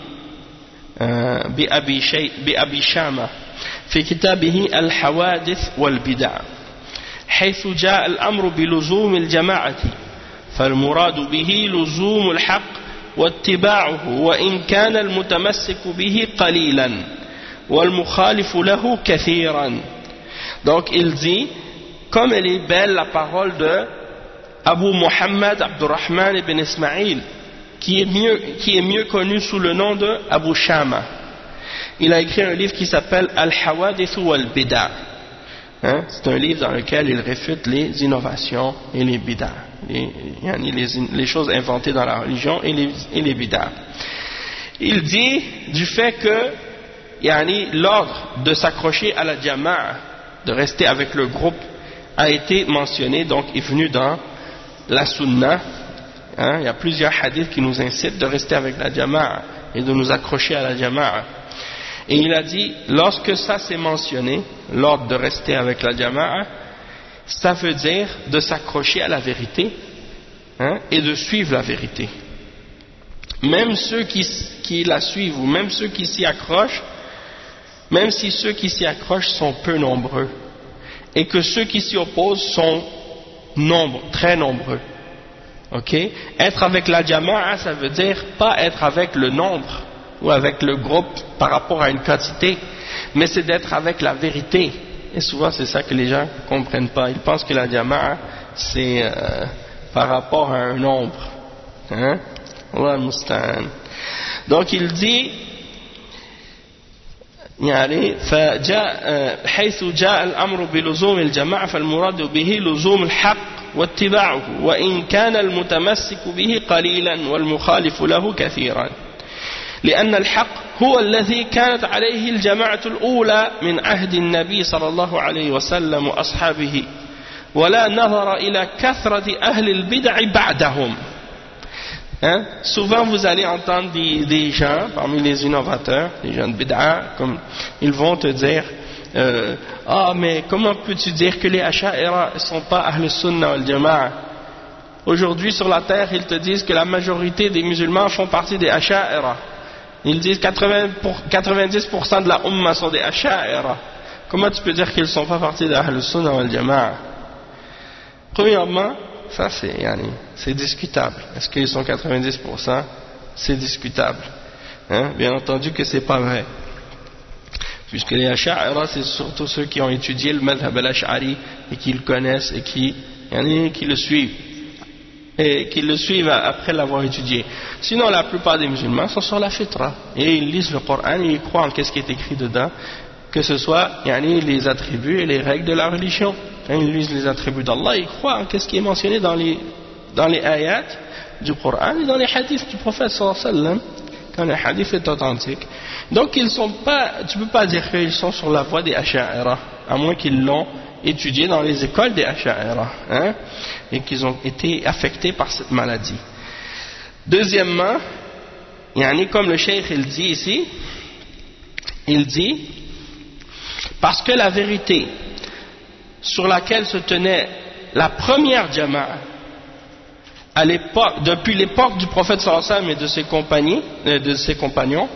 بأبي, شي بأبي شامة في كتابه الحوادث والبدع حيث جاء الأمر بلزوم الجماعة فالمراد به لزوم الحق واتباعه وإن كان المتمسك به قليلا والمخالف له كثيرا. Donc il dit, comme elle est belle la parole de Abu Muhammad Abdurrahman ibn Ismail, qui est mieux, qui est mieux connu sous le nom de Abu Shama. Il a écrit un livre qui s'appelle Al-Hawadith wal-Bida. Hein? C'est un livre dans lequel il réfute les innovations et les bida, les, les, les choses inventées dans la religion et les, et les bida. Il dit du fait que l'ordre de s'accrocher à la jama'a, de rester avec le groupe, a été mentionné, donc est venu dans la sunna. Hein, il y a plusieurs hadiths qui nous incitent de rester avec la jama'a et de nous accrocher à la jama'a. Et il a dit, lorsque ça s'est mentionné, l'ordre de rester avec la jama'a, ça veut dire de s'accrocher à la vérité, hein, et de suivre la vérité. Même ceux qui, qui la suivent ou même ceux qui s'y accrochent, même si ceux qui s'y accrochent sont peu nombreux, et que ceux qui s'y opposent sont nombreux, très nombreux. Ok? Être avec la jama'a, ça veut dire pas être avec le nombre ou avec le groupe par rapport à une quantité, mais c'est d'être avec la vérité. Et souvent c'est ça que les gens ne comprennent pas. Ils pensent que la jama'a c'est euh, par rapport à un nombre. Hein? Allah al-Musta'an. Donc il dit يعني فجاء حيث جاء الأمر بلزوم الجماعة فالمراد به لزوم الحق واتباعه وإن كان المتمسك به قليلا والمخالف له كثيرا لأن الحق هو الذي كانت عليه الجماعة الأولى من عهد النبي صلى الله عليه وسلم وأصحابه ولا نظر إلى كثرة أهل البدع بعدهم. Hein? Souvent vous allez entendre des, des gens parmi les innovateurs, les gens de bid'a, comme ils vont te dire euh, ah mais comment peux-tu dire que les Asha'ira ne sont pas Ahl Sunnah wal Jama'a? Aujourd'hui sur la terre ils te disent que la majorité des musulmans font partie des Asha'ira. Ils disent quatre-vingt-dix pour cent de la Ummah sont des Asha'ira. Comment tu peux dire qu'ils ne sont pas partie de Ahl Sunnah wal Jama'a? Premièrement, ça c'est, yani, c'est discutable. Est-ce qu'ils sont quatre-vingt-dix pour cent? C'est discutable. Hein? Bien entendu que c'est pas vrai. Puisque les Asha'ira, c'est surtout ceux qui ont étudié le madhab al-Ash'ari et qui le connaissent et qui, yani, qui le suivent. Et qui le suivent après l'avoir étudié. Sinon, la plupart des musulmans sont sur la fitra. Et ils lisent le Coran et ils croient en qu'est-ce qui est écrit dedans. Que ce soit yani, les attributs et les règles de la religion. Quand ils lisent les attributs d'Allah, ils croient en qu'est-ce qui est mentionné dans les, dans les ayats du Coran et dans les hadiths du prophète sallallahu alayhi wa sallam, quand le hadith est authentique. Donc ils sont pas, tu ne peux pas dire qu'ils sont sur la voie des Asha'ira, à moins qu'ils l'ont étudié dans les écoles des Asha'ira, hein, et qu'ils ont été affectés par cette maladie. Deuxièmement, yani, comme le cheikh il dit ici, il dit parce que la vérité sur laquelle se tenait la première jama'a à l'époque, depuis l'époque du prophète sallallahu alayhi wa sallam et de ses compagnons, de ses compagnons,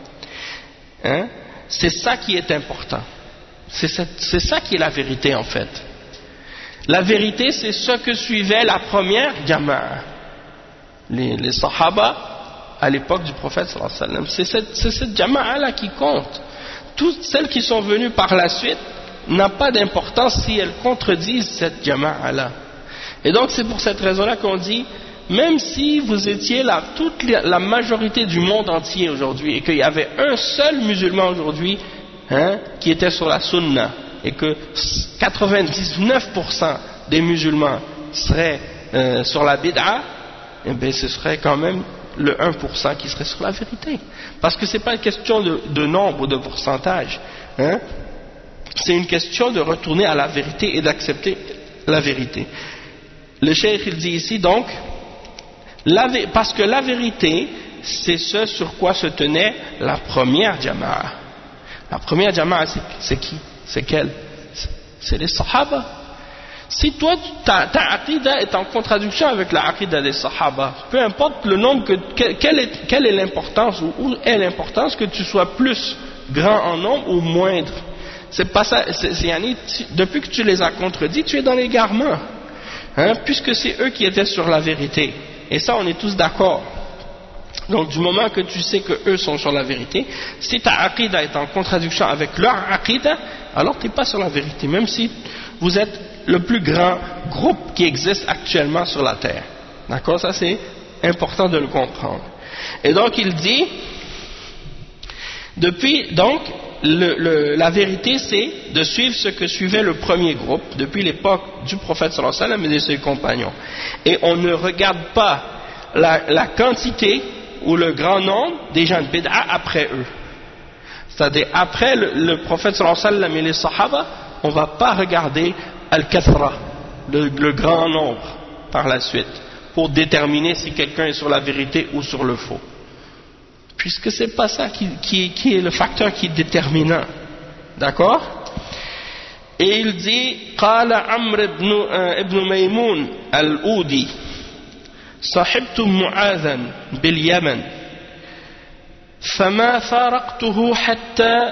hein, c'est ça qui est important. C'est, cette, c'est ça qui est la vérité en fait. La vérité, c'est ce que suivait la première jama'a, les, les sahaba à l'époque du prophète sallallahu alayhi wa sallam. C'est cette, c'est cette jama'a là qui compte. Toutes celles qui sont venues par la suite n'a pas d'importance si elles contredisent cette jama'a là. Et donc c'est pour cette raison là qu'on dit, même si vous étiez là, toute la majorité du monde entier aujourd'hui, et qu'il y avait un seul musulman aujourd'hui, hein, qui était sur la sunna, et que quatre-vingt-dix-neuf pour cent des musulmans seraient euh, sur la bid'a, eh bien ce serait quand même le un pour cent qui serait sur la vérité. Parce que ce n'est pas une question de, de nombre ou de pourcentage, hein. C'est une question de retourner à la vérité et d'accepter la vérité. Le cheikh il dit ici donc, la, parce que la vérité, c'est ce sur quoi se tenait la première jama'a. La première jama'a, c'est, c'est qui? C'est quelle? C'est les sahaba. Si toi, ta, ta aqida est en contradiction avec la aqida des sahaba, peu importe le nombre, que, quelle, est, quelle est l'importance, ou où est l'importance que tu sois plus grand en nombre ou moindre. C'est pas ça, c'est, c'est, yani, tu, depuis que tu les as contredits, tu es dans l'égarement, hein, puisque c'est eux qui étaient sur la vérité. Et ça, on est tous d'accord. Donc, du moment que tu sais que eux sont sur la vérité, si ta aqida est en contradiction avec leur aqida, alors tu n'es pas sur la vérité, même si vous êtes le plus grand groupe qui existe actuellement sur la terre. D'accord? Ça, c'est important de le comprendre. Et donc, il dit, depuis, donc, Le, le, la vérité c'est de suivre ce que suivait le premier groupe depuis l'époque du prophète sallallahu alayhi wa sallam et de ses compagnons, et on ne regarde pas la, la quantité ou le grand nombre des gens de bid'a après eux, c'est-à-dire après le, le prophète sallallahu alayhi wa sallam et les sahaba, on ne va pas regarder al-kathra, le, le grand nombre par la suite, pour déterminer si quelqu'un est sur la vérité ou sur le faux, puisque c'est pas ça qui, qui, qui est le facteur qui est déterminant. D'accord? Et il dit, قال عمرو بن ابن ميمون الأودي صحبت معاذا باليمن فما فارقته حتى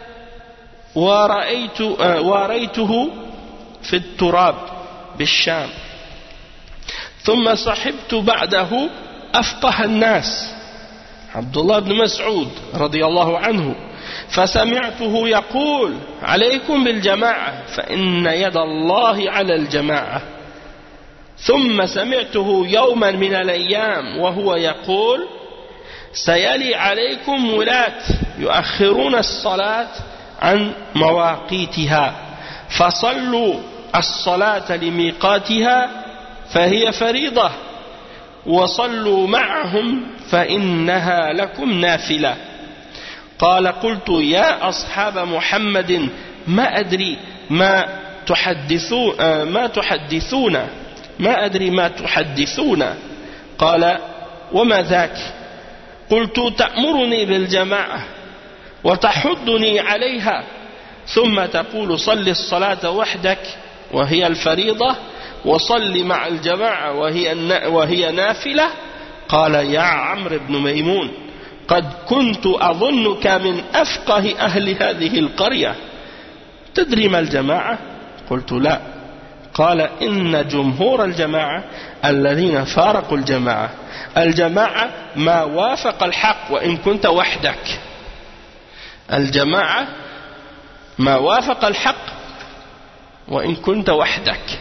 ورأيت ورأيته في التراب بالشام ثم صحبت بعده أفقه الناس عبد الله بن مسعود رضي الله عنه فسمعته يقول عليكم بالجماعة فإن يد الله على الجماعة ثم سمعته يوما من الأيام وهو يقول سيلي عليكم ولاة يؤخرون الصلاة عن مواقيتها فصلوا الصلاة لميقاتها فهي فريضة وصلوا معهم فإنها لكم نافلة. قال قلت يا أصحاب محمد ما أدري ما تحدثون ما تحدثون ما أدري ما تحدثون قال وما ذاك؟ قلت تأمرني بالجماعة وتحضني عليها ثم تقول صل الصلاة وحدك وهي الفريضة وصل مع الجماعة وهي وهي نافلة. قال يا عمرو بن ميمون قد كنت أظنك من أفقه أهل هذه القرية تدري ما الجماعة؟ قلت لا. قال إن جمهور الجماعة الذين فارقوا الجماعة الجماعة ما وافق الحق وإن كنت وحدك. الجماعة ما وافق الحق وإن كنت وحدك.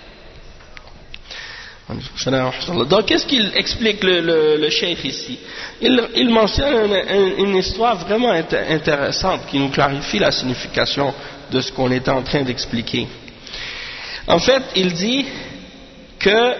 Donc qu'est-ce qu'il explique le, le, le cheikh ici? il, il mentionne une, une histoire vraiment intéressante qui nous clarifie la signification de ce qu'on était en train d'expliquer. En fait, il dit que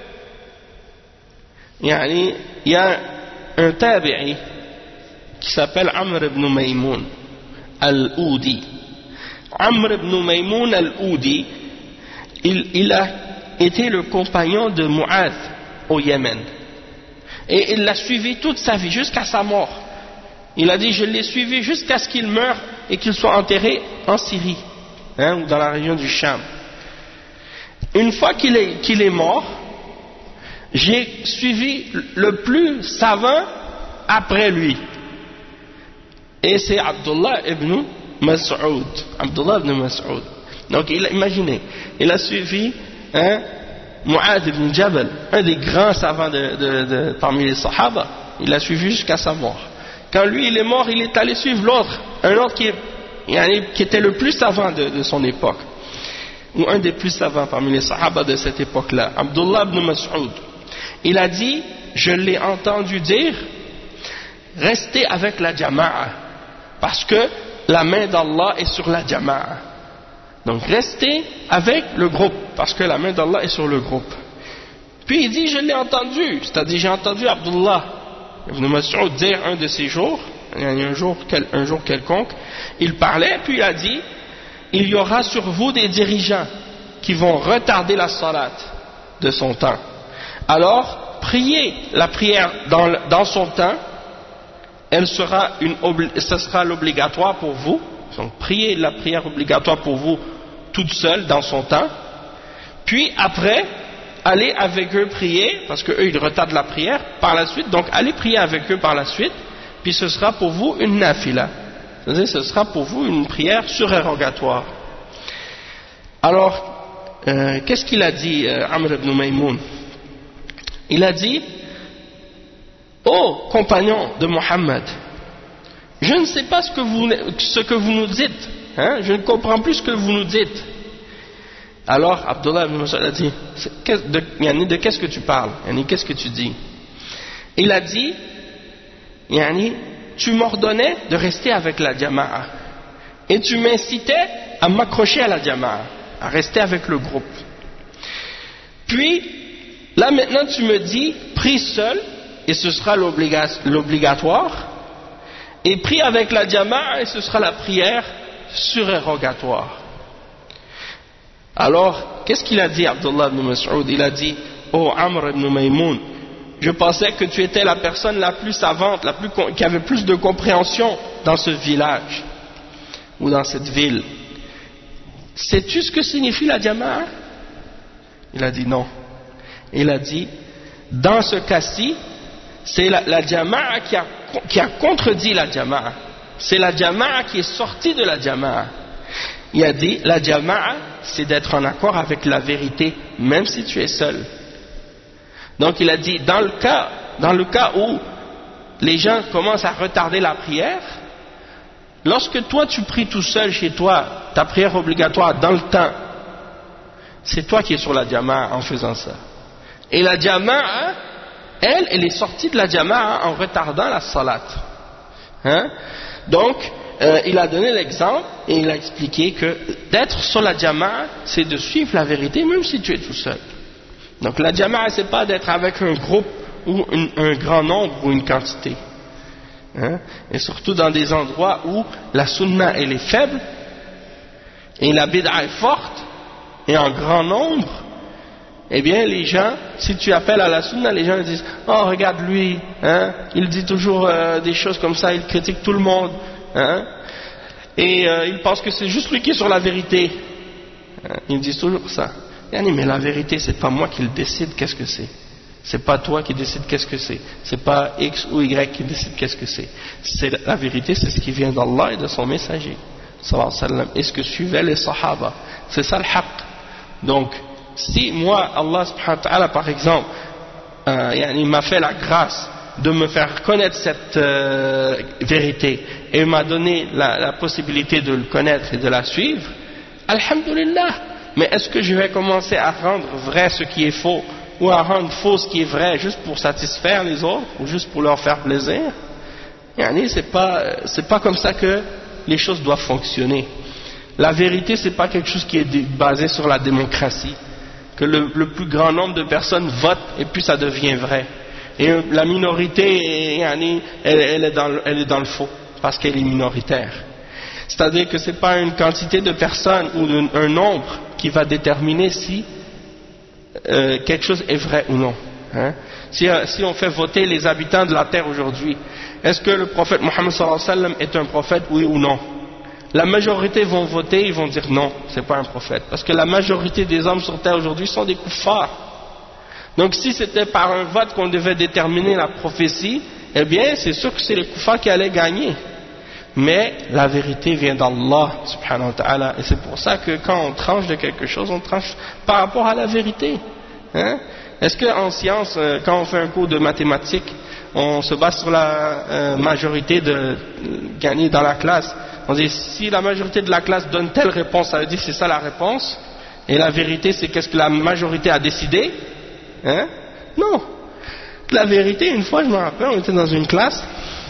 il y a un tabi'i qui s'appelle Amr ibn Maymoun al-Oudi. Amr ibn Maymoun al-Oudi, il, il a été le compagnon de Mu'adh au Yémen. Et il l'a suivi toute sa vie, jusqu'à sa mort. Il a dit, je l'ai suivi jusqu'à ce qu'il meure et qu'il soit enterré en Syrie, hein, ou dans la région du Cham. Une fois qu'il est, qu'il est mort, j'ai suivi le plus savant après lui. Et c'est Abdullah ibn Mas'ud. Abdullah ibn Mas'ud. Donc, il, imaginez, il a suivi hein, Mu'adh ibn Jabal, un des grands savants de, de, de, parmi les Sahaba. Il l'a suivi jusqu'à sa mort. Quand lui il est mort, il est allé suivre l'autre, un autre qui, qui était le plus savant de, de son époque, ou un des plus savants parmi les Sahaba de cette époque-là, Abdullah ibn Mas'ud. Il a dit, je l'ai entendu dire, restez avec la Jama'a, parce que la main d'Allah est sur la Jama'a. Donc restez avec le groupe, parce que la main d'Allah est sur le groupe. Puis il dit, je l'ai entendu, c'est-à-dire j'ai entendu Abdullah ibn Mas'ud dire un de ces jours, un jour, un jour quelconque, il parlait, puis il a dit, il y aura sur vous des dirigeants qui vont retarder la salat de son temps. Alors, priez la prière dans, dans son temps, elle sera une, ce sera l'obligatoire pour vous. Donc, priez la prière obligatoire pour vous toute seule dans son temps. Puis après, allez avec eux prier, parce qu'eux ils retardent la prière par la suite. Donc, allez prier avec eux par la suite, puis ce sera pour vous une nafila. C'est-à-dire, ce sera pour vous une prière surérogatoire. Alors, euh, qu'est-ce qu'il a dit, euh, Amr ibn Maymoun? Il a dit, ô compagnon de Mohammed, je ne sais pas ce que vous, ce que vous nous dites, hein? Je ne comprends plus ce que vous nous dites. Alors, Abdullah ibn Mas'ud a dit, de, yani, de qu'est-ce que tu parles? Yani, qu'est-ce que tu dis? Il a dit, yani, tu m'ordonnais de rester avec la Jama'a, et tu m'incitais à m'accrocher à la Jama'a, à rester avec le groupe. Puis, là maintenant tu me dis, prie seul, et ce sera l'obligatoire, et prie avec la Jama'a, et ce sera la prière surérogatoire. Alors, qu'est-ce qu'il a dit Abdullah ibn Mas'ud? Il a dit, oh Amr ibn Maymoun, je pensais que tu étais la personne la plus savante, la plus, qui avait plus de compréhension dans ce village, ou dans cette ville. Sais-tu ce que signifie la Jama'a? Il a dit non. Il a dit, dans ce cas-ci, c'est la, la Jama'a qui a, qui a contredit la Jama'a. C'est la Jama'a qui est sortie de la Jama'a. Il a dit, la Jama'a, c'est d'être en accord avec la vérité, même si tu es seul. Donc il a dit, dans le cas, dans le cas où les gens commencent à retarder la prière, lorsque toi tu pries tout seul chez toi, ta prière obligatoire dans le temps, c'est toi qui es sur la Jama'a en faisant ça. Et la jama'a, elle, elle est sortie de la jama'a en retardant la salat. Hein? Donc, euh, il a donné l'exemple et il a expliqué que d'être sur la jama'a, c'est de suivre la vérité même si tu es tout seul. Donc la jama'a, c'est pas d'être avec un groupe ou une, un grand nombre ou une quantité. Hein? Et surtout dans des endroits où la sunna elle est faible et la bid'a est forte et en grand nombre, eh bien les gens, si tu appelles à la sunna, les gens disent « Oh regarde lui, hein? Il dit toujours euh, des choses comme ça, il critique tout le monde, hein? Et euh, il pense que c'est juste lui qui est sur la vérité. Hein? » Ils disent toujours ça. Mais la vérité, c'est pas moi qui le décide qu'est-ce que c'est. C'est pas toi qui décide qu'est-ce que c'est. C'est pas X ou Y qui décide qu'est-ce que c'est. C'est la vérité, c'est ce qui vient d'Allah et de son messager, sallallahu alayhi wa sallam, et ce que suivaient les sahaba. C'est ça le haqq. Donc, si moi, Allah subhanahu wa ta'ala, par exemple, euh, il m'a fait la grâce de me faire connaître cette euh, vérité et m'a donné la, la possibilité de le connaître et de la suivre, alhamdulillah. Mais est-ce que je vais commencer à rendre vrai ce qui est faux ou à rendre faux ce qui est vrai juste pour satisfaire les autres ou juste pour leur faire plaisir? Yani, c'est pas, c'est pas comme ça que les choses doivent fonctionner. La vérité, c'est pas quelque chose qui est basé sur la démocratie, que le, le plus grand nombre de personnes votent et puis ça devient vrai. Et la minorité, yani, elle, elle, est dans, elle est dans le faux parce qu'elle est minoritaire. C'est-à-dire que ce n'est pas une quantité de personnes ou un, un nombre qui va déterminer si euh, quelque chose est vrai ou non. Hein? Si, si on fait voter les habitants de la terre aujourd'hui, est-ce que le prophète Mohammed sallallahu alayhi wa sallam est un prophète, oui ou non? La majorité vont voter, ils vont dire non, c'est pas un prophète. Parce que la majorité des hommes sur terre aujourd'hui sont des kuffars. Donc si c'était par un vote qu'on devait déterminer la prophétie, eh bien c'est sûr que c'est les kuffars qui allaient gagner. Mais la vérité vient d'Allah subhanahu wa ta'ala, et c'est pour ça que quand on tranche de quelque chose, on tranche par rapport à la vérité. Hein? Est-ce qu'en science, quand on fait un cours de mathématiques, on se base sur la euh, majorité de gagner dans la classe? On dit si la majorité de la classe donne telle réponse, ça veut dire que c'est ça la réponse, et la vérité c'est qu'est-ce que la majorité a décidé? Hein? Non. La vérité, une fois je me rappelle, on était dans une classe.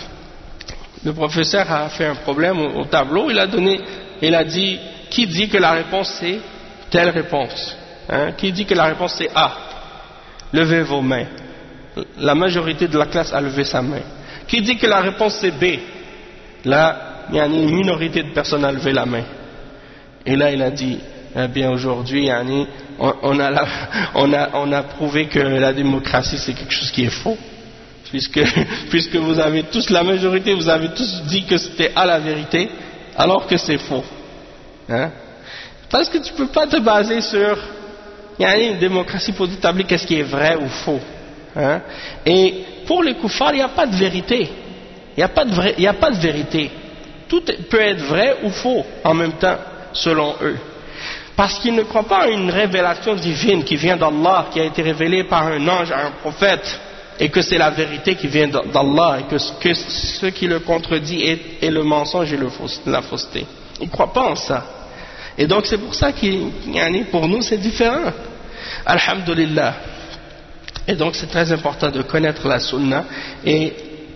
Le professeur a fait un problème au, au tableau, il a donné, il a dit, qui dit que la réponse c'est telle réponse? Hein? Qui dit que la réponse c'est A? Levez vos mains. La majorité de la classe a levé sa main. Qui dit que la réponse c'est B? Là, il y a une minorité de personnes a levé la main. Et là, il a dit, eh bien aujourd'hui, on, on, a la, on, a, on a prouvé que la démocratie c'est quelque chose qui est faux. Puisque, puisque vous avez tous, la majorité, vous avez tous dit que c'était à la vérité, alors que c'est faux. Hein? Parce que tu ne peux pas te baser sur, il y a une démocratie pour établir qu'est-ce qui est vrai ou faux. Hein? Et pour les kuffars, il n'y a pas de vérité. Il n'y a pas de vrai, il n'y a pas de vérité. Tout peut être vrai ou faux en même temps, selon eux. Parce qu'ils ne croient pas à une révélation divine qui vient d'Allah, qui a été révélée par un ange à un prophète, et que c'est la vérité qui vient d'Allah, et que ce, que ce qui le contredit est, est le mensonge et le fausse, la fausseté. Ils ne croient pas en ça. Et donc c'est pour ça que pour nous c'est différent. Alhamdulillah. Et donc c'est très important de connaître la sunna. Et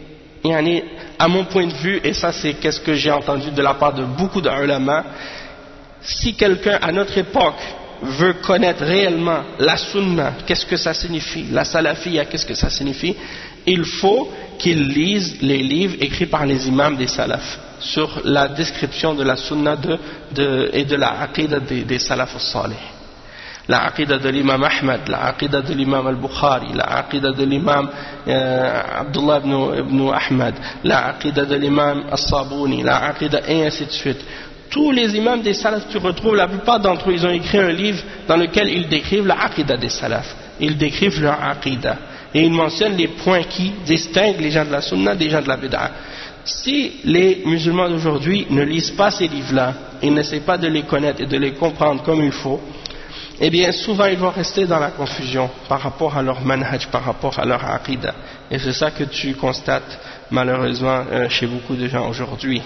à mon point de vue, et ça c'est qu'est-ce que j'ai entendu de la part de beaucoup d'ulama, si quelqu'un à notre époque veut connaître réellement la sunna, qu'est-ce que ça signifie, la salafiyya, qu'est-ce que ça signifie, il faut qu'il lise les livres écrits par les imams des salafs sur la description de la sunna de, de, et de la aqidah des, des salafs salih. La aqidah de l'imam Ahmad, la aqidah de l'imam al-Bukhari, la aqidah de l'imam euh, Abdullah ibn, ibn Ahmad, la aqidah de l'imam al-Sabuni, la aqidah, et ainsi de suite. Tous les imams des salafs, tu retrouves, la plupart d'entre eux, ils ont écrit un livre dans lequel ils décrivent la aqidah des salafs. Ils décrivent leur aqidah. Et ils mentionnent les points qui distinguent les gens de la sunna des gens de la bid'a. Si les musulmans d'aujourd'hui ne lisent pas ces livres-là, et n'essaient pas de les connaître et de les comprendre comme il faut, eh bien souvent ils vont rester dans la confusion par rapport à leur manhaj, par rapport à leur aqidah. Et c'est ça que tu constates malheureusement euh, chez beaucoup de gens aujourd'hui.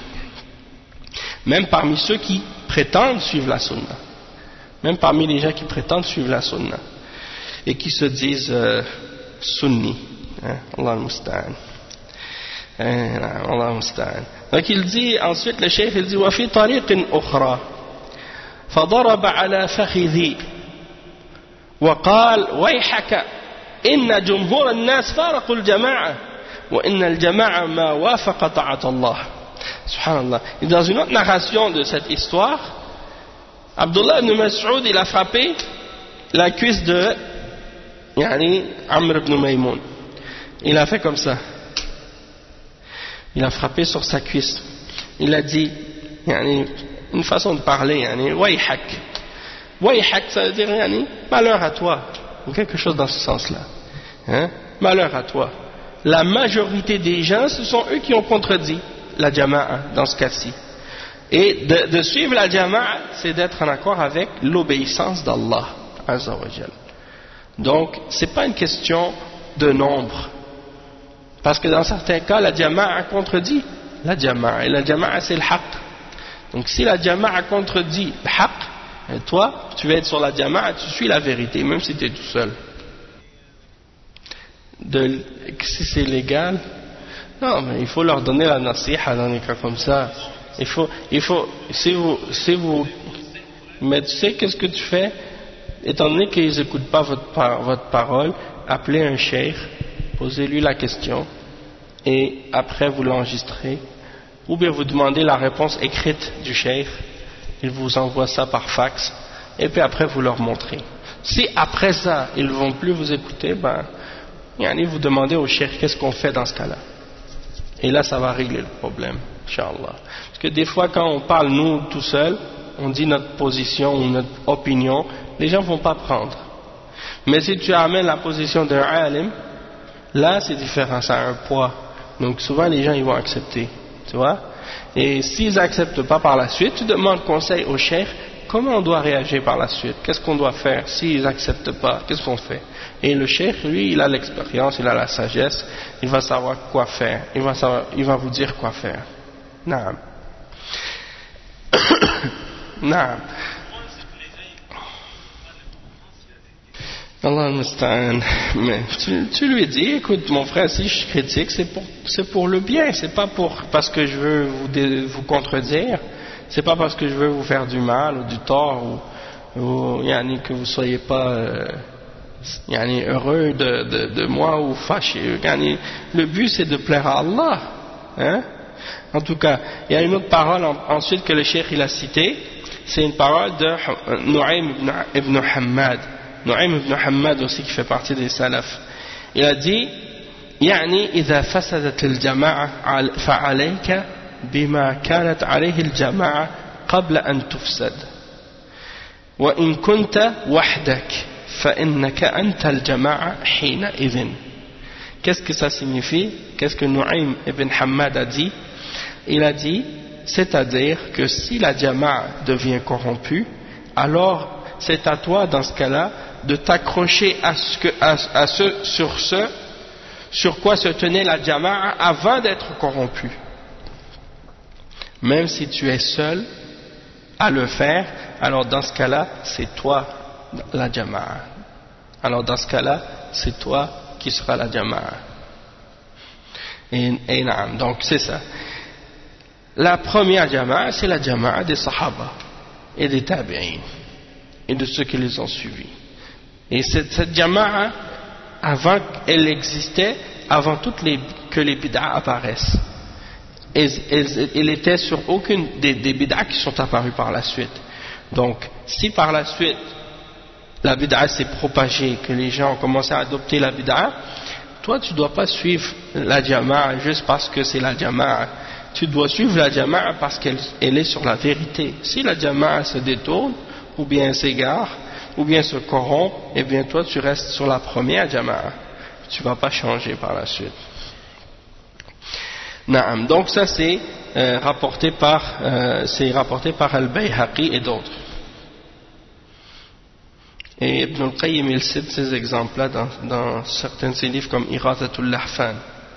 Même parmi ceux qui prétendent suivre la sunna. Même parmi les gens qui prétendent suivre la sunna. et qui se disent euh, sunnis. Hein? Allah al-Musta'an. Allah al-Musta'an. Donc il dit, ensuite le cheikh il dit وفي طريق أخرى فضرب على فخذي وقال ويحك إن جمهور الناس فارقوا الجماعة وإن الجماعة ما وافق طاعة الله. Subhanallah. Et dans une autre narration de cette histoire, Abdullah ibn Mas'ud il a frappé la cuisse de yani, Amr ibn Maymoun. Il a fait comme ça. Il a frappé sur sa cuisse. Il a dit, yani, une façon de parler, yani, wayhak. Wayhak, ça veut dire yani, malheur à toi, ou quelque chose dans ce sens-là. Hein? Malheur à toi. La majorité des gens, ce sont eux qui ont contredit la jama'a dans ce cas-ci. Et de, de suivre la jama'a, c'est d'être en accord avec l'obéissance d'Allah Azza wa Jal. Donc, c'est pas une question de nombre. Parce que dans certains cas, la jama'a contredit la jama'a. Et la jama'a, c'est le haqq. Donc, si la jama'a contredit le haqq, et toi, tu vas être sur la jama'a, tu suis la vérité, même si tu es tout seul. De, si c'est légal, non, mais il faut leur donner la nasiha dans les cas comme ça. Il faut, il faut, si vous, si vous, mais tu sais qu'est-ce que tu fais? Étant donné qu'ils n'écoutent pas votre, votre parole, appelez un cheikh, posez-lui la question, et après vous l'enregistrez, ou bien vous demandez la réponse écrite du cheikh, il vous envoie ça par fax, et puis après vous leur montrez. Si après ça, ils ne vont plus vous écouter, ben, yani vous demandez au cheikh qu'est-ce qu'on fait dans ce cas-là. Et là, ça va régler le problème, Inch'Allah. Parce que des fois, quand on parle, nous, tout seul, on dit notre position ou notre opinion, les gens ne vont pas prendre. Mais si tu amènes la position d'un alim, là, c'est différent, ça a un poids. Donc souvent, les gens, ils vont accepter, tu vois. Et s'ils n'acceptent pas par la suite, tu demandes conseil au cheikh, comment on doit réagir par la suite? Qu'est-ce qu'on doit faire? S'ils n'acceptent pas, qu'est-ce qu'on fait? Et le cheikh, lui, il a l'expérience, il a la sagesse, il va savoir quoi faire, il va, savoir, il va vous dire quoi faire. Naam. Naam. Allah al-Musta'an. Mais tu, tu lui dis, écoute mon frère, si je critique, c'est pour, c'est pour le bien, c'est pas pour, parce que je veux vous, dé, vous contredire, c'est pas parce que je veux vous faire du mal ou du tort, ou, ou yani, que vous soyez pas euh, yani, heureux de, de, de moi ou fâché. Yani, le but c'est de plaire à Allah. Hein? En tout cas, il y a une autre parole en, ensuite que le cheikh il a citée, c'est une parole de Nu'aym ibn, ibn Hammad. Nu'aym ibn Hammad aussi qui fait partie des salafs. Il a dit يعني إذا فسدت الجماعة فعليك بما كانت عليه الجماعة قبل أن تفسد وإن كنت وحدك فإنك أنت الجماعة حينئذ. Qu'est-ce que ça signifie? Qu'est-ce que Nu'aym ibn Hammad a dit? Il a dit, c'est-à-dire que si la jama'a devient corrompue, alors c'est à toi dans ce cas-là de t'accrocher à ce que, à, à ce, sur ce sur quoi se tenait la jama'a avant d'être corrompue. Même si tu es seul à le faire, alors dans ce cas-là, c'est toi la jama'a. Alors dans ce cas-là, c'est toi qui sera la jama'a. Et, et naam, donc c'est ça. La première jama'a, c'est la jama'a des sahaba et des tabi'in et de ceux qui les ont suivis. Et cette, cette jama'a, avant qu'elle existait, avant toutes les, que les bid'a apparaissent. Elle, elle, elle était sur aucune des, des bid'a qui sont apparues par la suite. Donc, si par la suite la bid'a s'est propagée, que les gens ont commencé à adopter la bid'a, toi tu ne dois pas suivre la jama'a juste parce que c'est la jama'a. Tu dois suivre la jama'a parce qu'elle elle est sur la vérité. Si la jama'a se détourne, ou bien s'égare, ou bien se corrompt, et bien toi tu restes sur la première jama'a. Tu ne vas pas changer par la suite. Naam. Donc ça c'est euh, rapporté par euh, c'est rapporté par Al-Bayhaqi et d'autres. Et Ibn al-Qayyim il cite ces exemples-là dans, dans certains de ses livres comme Irathatul Lahfan.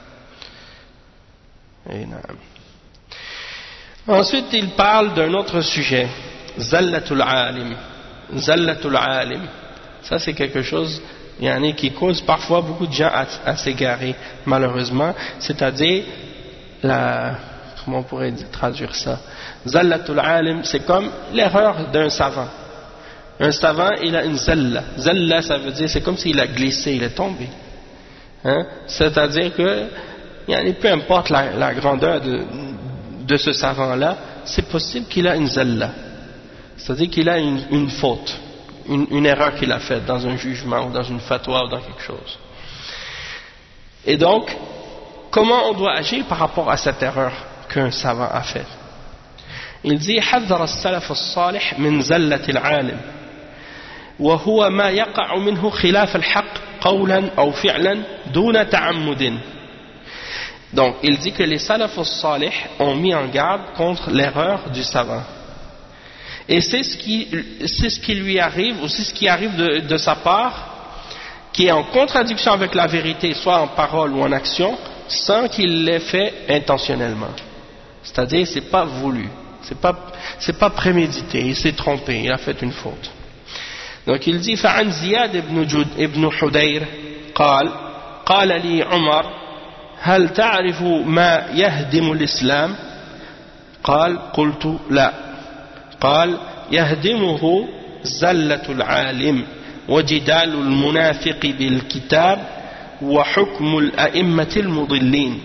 Et naam. Ensuite il parle d'un autre sujet, Zallatul Alim. Zallatul Alim. Ça c'est quelque chose yani, qui cause parfois beaucoup de gens à, à s'égarer, malheureusement, c'est-à-dire la, comment on pourrait traduire ça? Zallatul alim, c'est comme l'erreur d'un savant. Un savant, il a une zalla. Zalla, ça veut dire, c'est comme s'il a glissé, il est tombé. Hein? C'est-à-dire que, yani, peu importe la, la grandeur de, de ce savant-là, c'est possible qu'il a une zalla. C'est-à-dire qu'il a une, une faute, une, une erreur qu'il a faite dans un jugement ou dans une fatwa ou dans quelque chose. Et donc, comment on doit agir par rapport à cette erreur qu'un savant a faite? Il dit حذر السلف الصالح من زلة العالم وهو ما يقع منه خلاف الحق قولا أو فعلا دون تعمد. Donc il dit que les salaf al-salih ont mis en garde contre l'erreur du savant. Et c'est ce qui, c'est ce qui lui arrive, ou c'est ce qui arrive de, de sa part, qui est en contradiction avec la vérité, soit en parole ou en action, sans qu'il l'ait fait intentionnellement. C'est-à-dire, c'est pas voulu, c'est pas, c'est pas prémédité, il s'est trompé, il a fait une faute. Donc il dit, فعن زياد ابن جد ابن حدير قال قال لي عمر هل تعرف ما يهدم الإسلام؟ قال قلت لا. قال يهدمه زلة العالم وجدال المنافق بالكتاب وحكم الأئمة المضلين.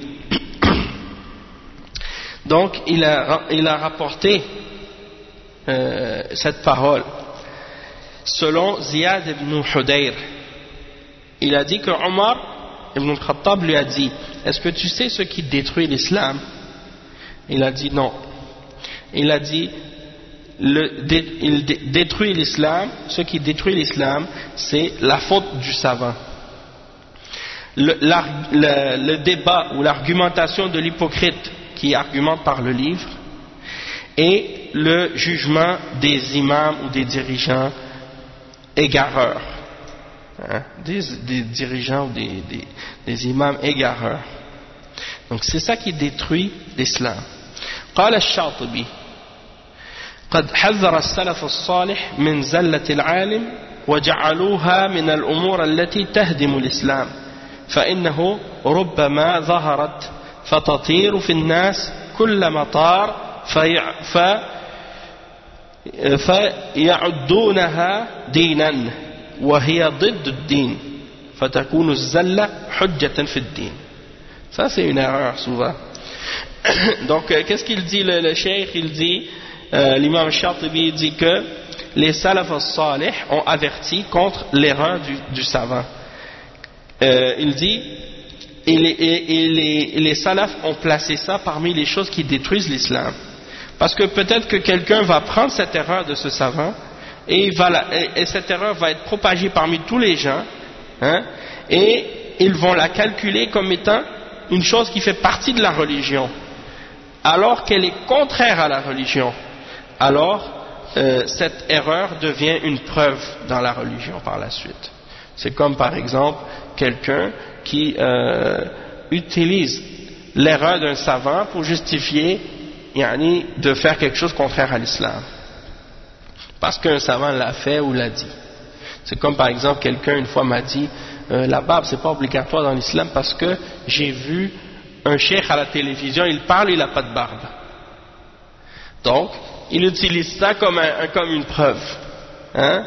Donc il a, il a rapporté euh, cette parole selon Ziyad ibn Hudayr. Il a dit que Omar ibn al-Khattab lui a dit, est-ce que tu sais ce qui détruit l'islam? Il a dit non. Il a dit, le, dé, il dé, détruit l'islam, ce qui détruit l'islam, c'est la faute du savant. Le, la, le, le débat ou l'argumentation de l'hypocrite qui argumente par le livre, et le jugement des imams ou des dirigeants égareurs. Hein, des, des dirigeants ou des, des, des imams égareurs. Donc c'est ça qui détruit l'islam. قال الشاطبي قد حذر السلف الصالح من زلة العالم وجعلوها من الأمور التي تهدم الإسلام فإنه ربما ظهرت فتطير في الناس كل مطار في فيعدونها دينا وهي ضد الدين فتكون الزلة حجة في الدين. Ça c'est une erreur souvent. Donc euh, qu'est-ce qu'il dit le, le cheikh? Il dit, euh, l'imam Shatibi dit que les salaf al-salih ont averti contre l'erreur du, du savant. Euh, il dit, et les, et, et les, et les salafs ont placé ça parmi les choses qui détruisent l'islam. Parce que peut-être que quelqu'un va prendre cette erreur de ce savant et, il va la, et, et cette erreur va être propagée parmi tous les gens, hein, et ils vont la calculer comme étant une chose qui fait partie de la religion, alors qu'elle est contraire à la religion. Alors, euh, cette erreur devient une preuve dans la religion par la suite. C'est comme par exemple quelqu'un qui euh, utilise l'erreur d'un savant pour justifier yani, de faire quelque chose contraire à l'islam. Parce qu'un savant l'a fait ou l'a dit. C'est comme par exemple quelqu'un une fois m'a dit euh, la barbe c'est pas obligatoire dans l'islam parce que j'ai vu un cheikh à la télévision, il parle, il n'a pas de barbe. Donc, il utilise ça comme, un, comme une preuve. Hein?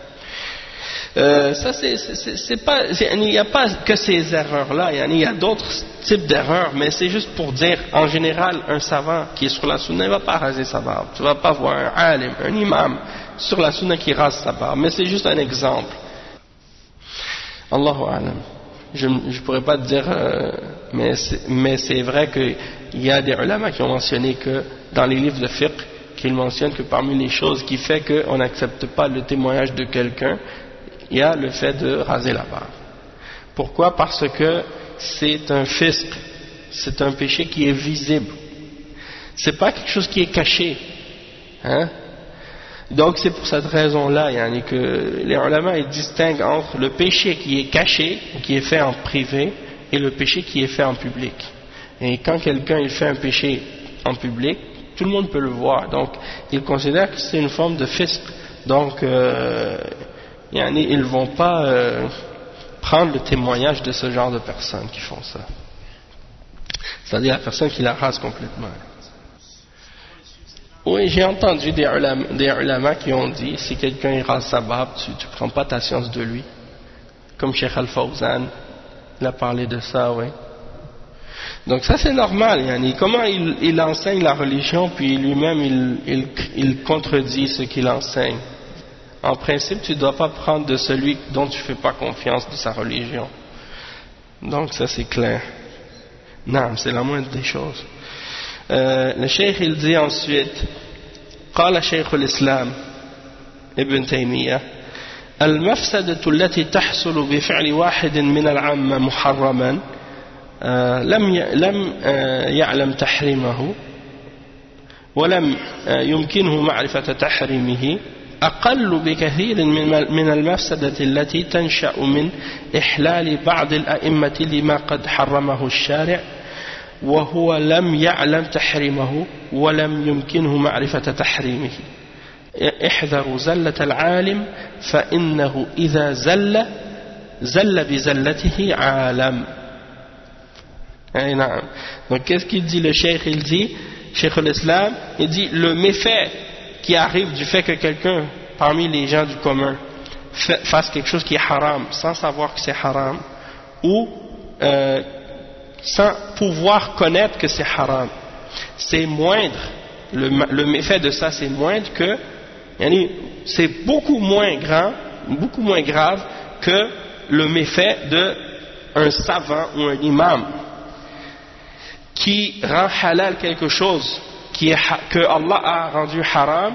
Euh, ça c'est, c'est, c'est pas, il n'y a pas que ces erreurs-là, il y a d'autres types d'erreurs, mais c'est juste pour dire, en général, un savant qui est sur la sunna, il ne va pas raser sa barbe. Tu ne vas pas voir un alim, un imam sur la sunna qui rase sa barbe, mais c'est juste un exemple. Allahu a'lam. Je ne pourrais pas te dire, euh, mais, c'est, mais c'est vrai qu'il y a des ulama qui ont mentionné que dans les livres de fiqh, qu'ils mentionnent que parmi les choses qui fait qu'on n'accepte pas le témoignage de quelqu'un, il y a le fait de raser la barbe. Pourquoi? Parce que c'est un fisc, c'est un péché qui est visible. C'est pas quelque chose qui est caché. Hein? Donc c'est pour cette raison-là yani, que les ulama ils distinguent entre le péché qui est caché, qui est fait en privé, et le péché qui est fait en public. Et quand quelqu'un il fait un péché en public, tout le monde peut le voir. Donc ils considèrent que c'est une forme de fisc. Donc euh, yani, ils ne vont pas euh, prendre le témoignage de ce genre de personnes qui font ça. C'est-à-dire la personne qui la rase complètement. Oui, j'ai entendu des ulama, des ulama qui ont dit, si quelqu'un rase sa barbe, tu ne prends pas ta science de lui. Comme Cheikh Al-Fawzan, il a parlé de ça, oui. Donc ça c'est normal, yani. Comment il, il enseigne la religion, puis lui-même il, il, il contredit ce qu'il enseigne. En principe, tu ne dois pas prendre de celui dont tu ne fais pas confiance de sa religion. Donc ça c'est clair. Non, c'est la moindre des choses. Euh, le cheikh il dit ensuite, قال شيخ الإسلام ابن تيمية المفسدة التي تحصل بفعل واحد من العامة محرما لم لم يعلم تحريمه ولم يمكنه معرفة تحريمه أقل بكثير من المفسدة التي تنشأ من إحلال بعض الأئمة لما قد حرمه الشارع وهو لم يعلم تحريمه ولم يمكنه معرفة تحريمه احذروا زلة العالم فإنه إذا زل زل بزلته عالم. Donc qu'est-ce qu'il dit le cheikh? Il dit, cheikh l'Islam, il dit le méfait qui arrive du fait que quelqu'un parmi les gens du commun fasse quelque chose qui est haram sans savoir que c'est haram ou euh, sans pouvoir connaître que c'est haram, c'est moindre, le, le méfait de ça c'est moindre que, c'est beaucoup moins grand, beaucoup moins grave que le méfait d'un savant ou un imam qui rend halal quelque chose qui est, que Allah a rendu haram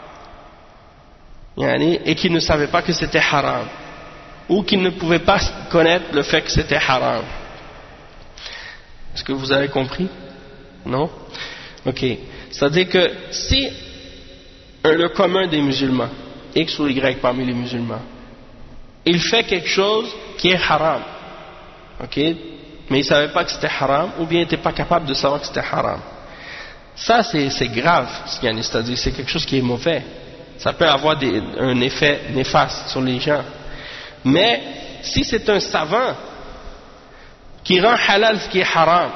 et qui ne savait pas que c'était haram ou qui ne pouvait pas connaître le fait que c'était haram. Est-ce que vous avez compris? Non? Ok. C'est-à-dire que si le commun des musulmans, X ou Y parmi les musulmans, il fait quelque chose qui est haram, ok, mais il ne savait pas que c'était haram, ou bien il n'était pas capable de savoir que c'était haram. Ça, c'est grave, c'est-à-dire c'est quelque chose qui est mauvais. Ça peut avoir des, un effet néfaste sur les gens. Mais si c'est un savant qui rend halal ce qui est haram,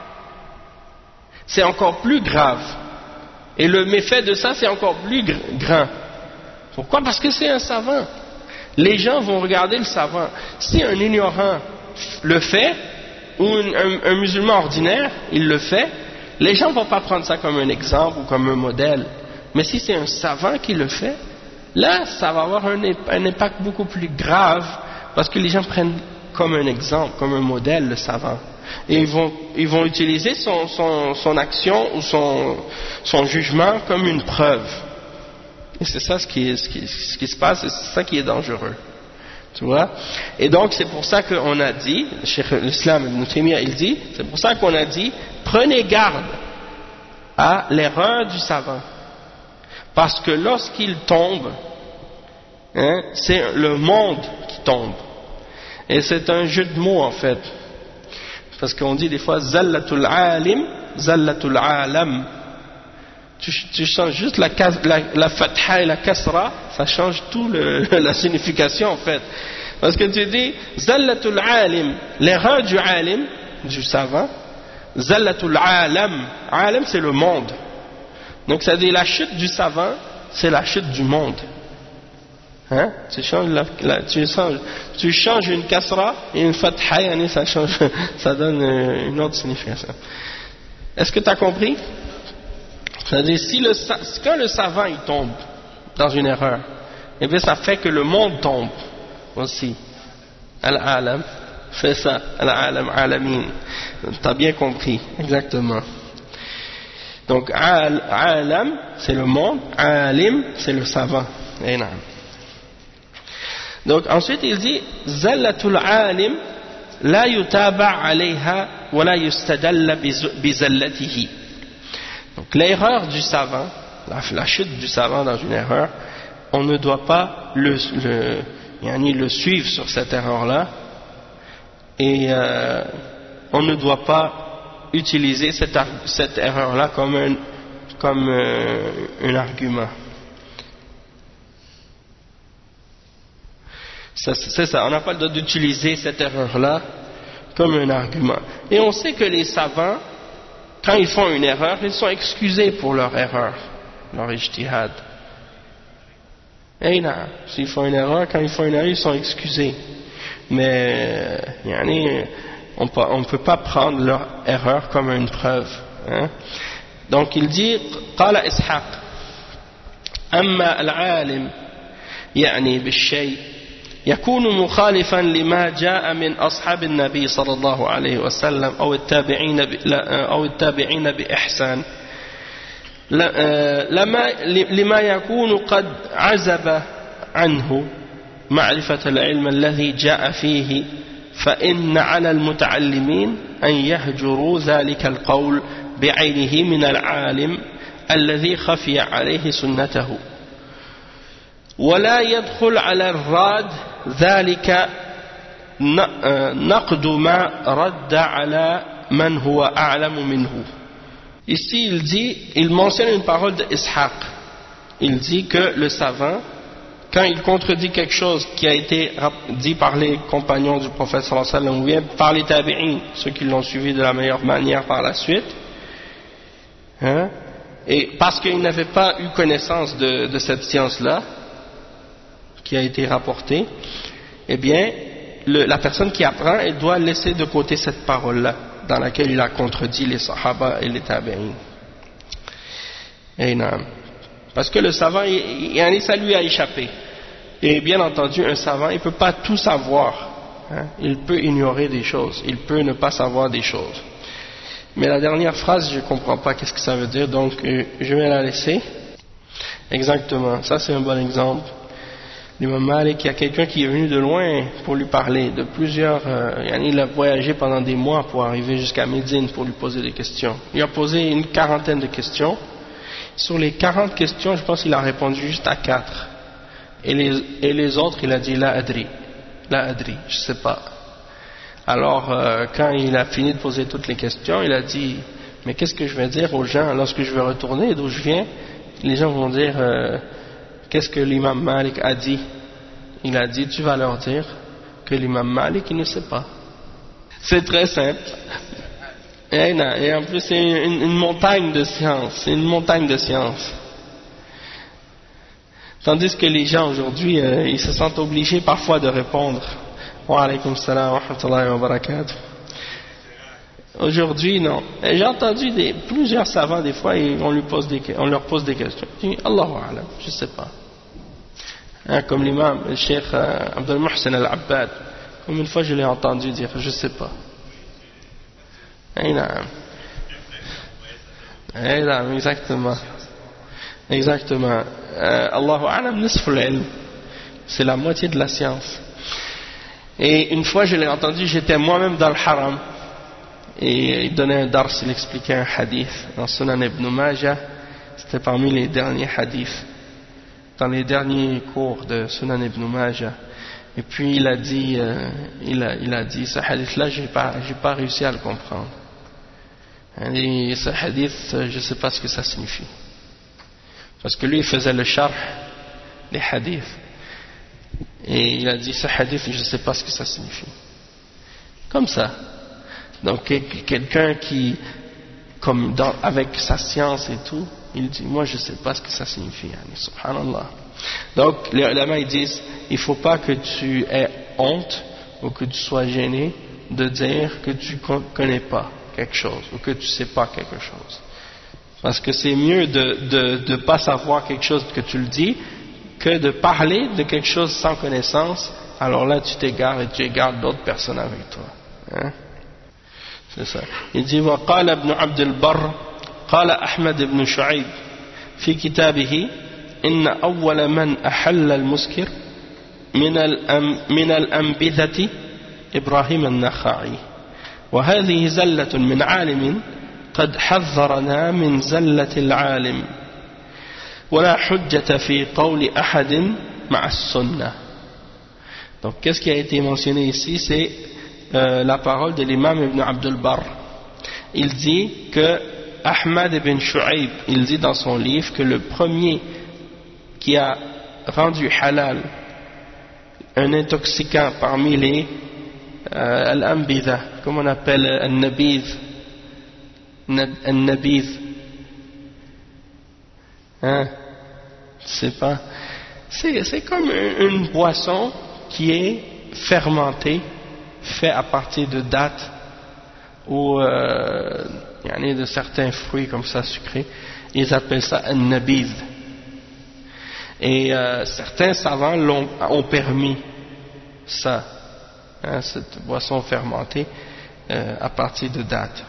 c'est encore plus grave. Et le méfait de ça, c'est encore plus grand. Pourquoi? Parce que c'est un savant. Les gens vont regarder le savant. Si un ignorant le fait, ou un, un, un musulman ordinaire, il le fait, les gens ne vont pas prendre ça comme un exemple ou comme un modèle. Mais si c'est un savant qui le fait, là, ça va avoir un, un impact beaucoup plus grave, parce que les gens prennent comme un exemple, comme un modèle, le savant. Et ils vont, ils vont utiliser son, son, son action ou son, son jugement comme une preuve. Et c'est ça ce qui, ce, qui, ce qui se passe, et c'est ça qui est dangereux. Tu vois? Et donc c'est pour ça qu'on a dit, Cheikh l'Islam Ibn Taymiyyah il dit, c'est pour ça qu'on a dit, prenez garde à l'erreur du savant. Parce que lorsqu'il tombe, hein, c'est le monde qui tombe. Et c'est un jeu de mots en fait. Parce qu'on dit des fois Zallatul alim, Zallatul alam. Tu, tu changes juste la, la, la fatha et la kasra, ça change tout le, la signification en fait. Parce que tu dis Zallatul alim, l'erreur du alim, du savant, Zallatul alam, alam c'est le monde. Donc ça dit la chute du savant, c'est la chute du monde. Hein? Tu changes, la, la, tu, changes, tu changes une kasra et une fatha, ça, change, ça donne une autre signification. Est-ce que tu as compris? C'est-à-dire, si le, quand le savant il tombe dans une erreur, eh bien ça fait que le monde tombe aussi. Al-alam fait ça. Al-alam, alamin. Tu as bien compris, exactement. Donc, alam, c'est le monde, alim, c'est le savant. Et non. Donc ensuite il dit zallatul alim la yutaba alayha wa la yustadalla bi zallatihi. Donc l'erreur du savant, la, la chute du savant dans une erreur, on ne doit pas le, le, yani le suivre sur cette erreur-là, et euh, on ne doit pas utiliser cette, cette erreur-là comme un, comme euh, un argument. C'est ça, on n'a pas le droit d'utiliser cette erreur-là comme un argument. Et on sait que les savants, quand ils font une erreur, ils sont excusés pour leur erreur, leur ijtihad. Et là, s'ils font une erreur, quand ils font une erreur, ils sont excusés. Mais, yani, on ne peut pas prendre leur erreur comme une preuve. Hein? Donc il dit, قال إسحاق أما العالم يعني بالشيء يكون مخالفا لما جاء من أصحاب النبي صلى الله عليه وسلم أو التابعين أو التابعين بإحسان لما لما يكون قد عزب عنه معرفة العلم الذي جاء فيه فإن على المتعلمين أن يهجروا ذلك القول بعينه من العالم الذي خفي عليه سنته ولا يدخل على الراد ذلك نقد ما رد على من هو أعلم منه. Ici il dit, il mentionne une parole de Ishaq. Il dit que le savant, quand il contredit quelque chose qui a été dit par les compagnons du prophète sallallahu alayhi wa sallam ou bien par les tabi'in, ceux qui l'ont suivi de la meilleure manière par la suite, hein, et parce qu'ils n'avaient pas eu connaissance de, de cette science-là qui a été rapportée, eh bien le, la personne qui apprend, elle doit laisser de côté cette parole-là dans laquelle il a contredit les sahaba et les tabi'in. Et non. Parce que le savant, il, il, ça lui a échappé. Et bien entendu, un savant, il ne peut pas tout savoir. Hein? Il peut ignorer des choses. Il peut ne pas savoir des choses. Mais la dernière phrase, je ne comprends pas qu'est-ce que ça veut dire, donc euh, je vais la laisser. Exactement. Ça, c'est un bon exemple. L'imam Malik, il y a quelqu'un qui est venu de loin pour lui parler, de plusieurs... Euh, il a voyagé pendant des mois pour arriver jusqu'à Médine pour lui poser des questions. Il a posé une quarantaine de questions. Sur les quarante questions, je pense qu'il a répondu juste à quatre. Et les, et les autres, il a dit la adri. La adri, je sais pas. Alors, euh, quand il a fini de poser toutes les questions, il a dit, mais qu'est-ce que je vais dire aux gens lorsque je vais retourner d'où je viens? Les gens vont dire, euh, qu'est-ce que l'imam Malik a dit? Il a dit, tu vas leur dire que l'imam Malik, il ne sait pas. C'est très simple. Et, et en plus, c'est une, une montagne de science. C'est une montagne de science. Tandis que les gens aujourd'hui, euh, ils se sentent obligés parfois de répondre. Wa alaykum salam wa rahmatullahi wa barakatuh. Aujourd'hui, non. J'ai entendu des, plusieurs savants, des fois, et on, lui pose des, on leur pose des questions. Je dis, Allahu a'lam, je ne sais pas. Hein, comme l'imam, le cheikh euh, Abdul Muhsin al-Abbad, comme une fois je l'ai entendu dire, je ne sais pas. Exactement. Exactement. Euh, Allahu a'lam nisful ilm. C'est la moitié de la science. Et une fois je l'ai entendu, j'étais moi-même dans le haram. Et il donnait un dars, il expliquait un hadith dans Sunan ibn Majah. C'était parmi les derniers hadiths, dans les derniers cours de Sunan ibn Majah. Et puis il a dit, euh, il, a, il a dit, ce hadith-là, j'ai pas, j'ai pas réussi à le comprendre. Et ce hadith, je ne sais pas ce que ça signifie. Parce que lui, il faisait le sharh des hadiths. Et il a dit, ce hadith, je ne sais pas ce que ça signifie. Comme ça. Donc, quelqu'un qui, comme dans, avec sa science et tout, il dit, moi, je ne sais pas ce que ça signifie. Subhanallah. Donc, les ulama, ils disent, il ne faut pas que tu aies honte ou que tu sois gêné de dire que tu ne connais pas quelque chose ou que tu ne sais pas quelque chose. Parce que c'est mieux de ne pas savoir quelque chose que tu le dis que de parler de quelque chose sans connaissance. Alors là, tu t'égares et tu égares d'autres personnes avec toi. Hein? C'est ça. Il dit وقال ابن عبد البر قال أحمد بن شعيب في كتابه إن أول من أحل المسكر من الأم من الأنبذة إبراهيم النخعي وهذه زلة من عالم قد حذرنا من زلة العالم ولا حجة في قول أحد مع السنة. Donc qu'est-ce qui a été mentionné ici? C'est euh, la parole de l'imam Ibn Abdul Barr. Il dit que Ahmad ibn Shu'aib, il dit dans son livre que le premier qui a rendu halal un intoxicant parmi les euh, al-ambidha, comme on appelle al-nabidh, al-nabidh, hein, je sais pas, c'est, c'est comme une boisson qui est fermentée, fait à partir de dattes ou euh, de certains fruits comme ça sucrés. Ils appellent ça un nabidh. Et euh, certains savants l'ont, ont permis ça, hein, cette boisson fermentée euh, à partir de dattes.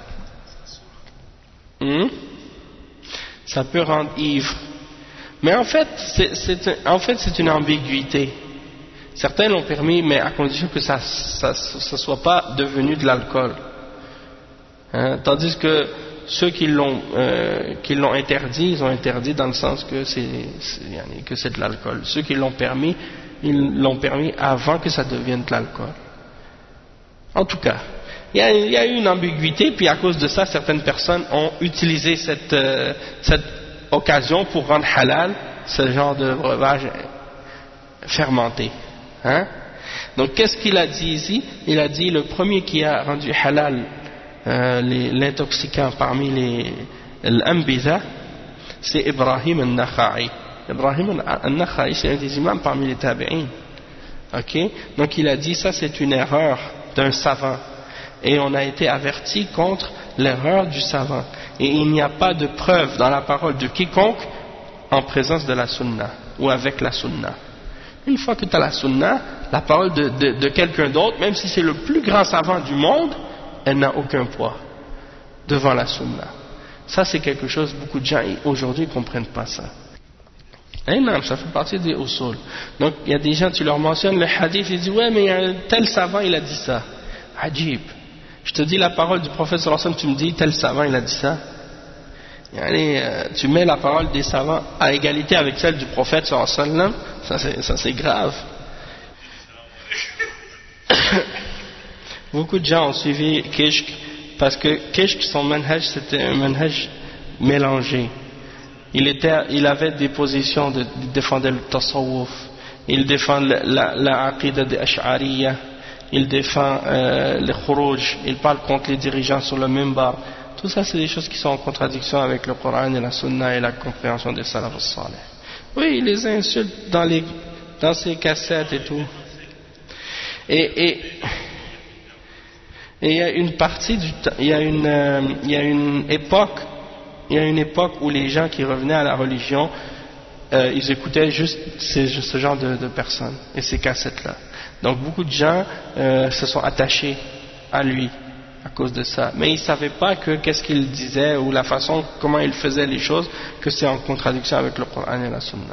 Hmm? Ça peut rendre ivre. Mais en fait, c'est, c'est, en fait, c'est une ambiguïté. Certains l'ont permis, mais à condition que ça ne soit pas devenu de l'alcool. Hein, tandis que ceux qui l'ont, euh, qui l'ont interdit, ils ont interdit dans le sens que c'est, c'est, que c'est de l'alcool. Ceux qui l'ont permis, ils l'ont permis avant que ça devienne de l'alcool. En tout cas, il y a, il y a eu une ambiguïté, puis à cause de ça, certaines personnes ont utilisé cette, euh, cette occasion pour rendre halal ce genre de breuvage fermenté. Hein? Donc qu'est-ce qu'il a dit ici? Il a dit le premier qui a rendu halal euh, les, l'intoxicant parmi les l'ambidha, c'est Ibrahim al-Nakha'i. Ibrahim al-Nakha'i, c'est un des imams parmi les tabi'in. Ok? Donc il a dit ça, c'est une erreur d'un savant, et on a été averti contre l'erreur du savant, et il n'y a pas de preuve dans la parole de quiconque en présence de la sunna ou avec la sunna. Une fois que tu as la sunna, la parole de, de, de quelqu'un d'autre, même si c'est le plus grand savant du monde, elle n'a aucun poids devant la sunna. Ça, c'est quelque chose, beaucoup de gens aujourd'hui ne comprennent pas ça. Et non, ça fait partie des usul. Donc, il y a des gens, tu leur mentionnes le hadith, ils disent, ouais, mais il y a un tel savant, il a dit ça. Ajib. Je te dis la parole du prophète sallallahu alayhi wa sallam, tu me dis, tel savant, il a dit ça. Allez, euh, tu mets la parole des savants à égalité avec celle du prophète sallallahu alayhi wa sallam, ça c'est, ça c'est grave. Beaucoup de gens ont suivi Kishk parce que Kishk, son manhaj, c'était un manhaj mélangé. Il, était, il avait des positions de, de défendre le tasawwuf, il défend la, la, la aqida de Ash'ariyya, il défend euh, les khuruj, il parle contre les dirigeants sur le minbar. Tout ça, c'est des choses qui sont en contradiction avec le Coran et la Sunna et la compréhension des salaf as-salih. Oui, il les insulte dans, les, dans ses cassettes et tout. Et, et, et il y a une partie du temps, il y a une, euh, il y a une époque, il y a une époque où les gens qui revenaient à la religion, euh, ils écoutaient juste ces, ce genre de, de personnes et ces cassettes-là. Donc beaucoup de gens euh, se sont attachés à lui à cause de ça, mais ils ne savaient pas que qu'est-ce qu'il disait ou la façon comment il faisait les choses, que c'est en contradiction avec le Coran et la Sunna.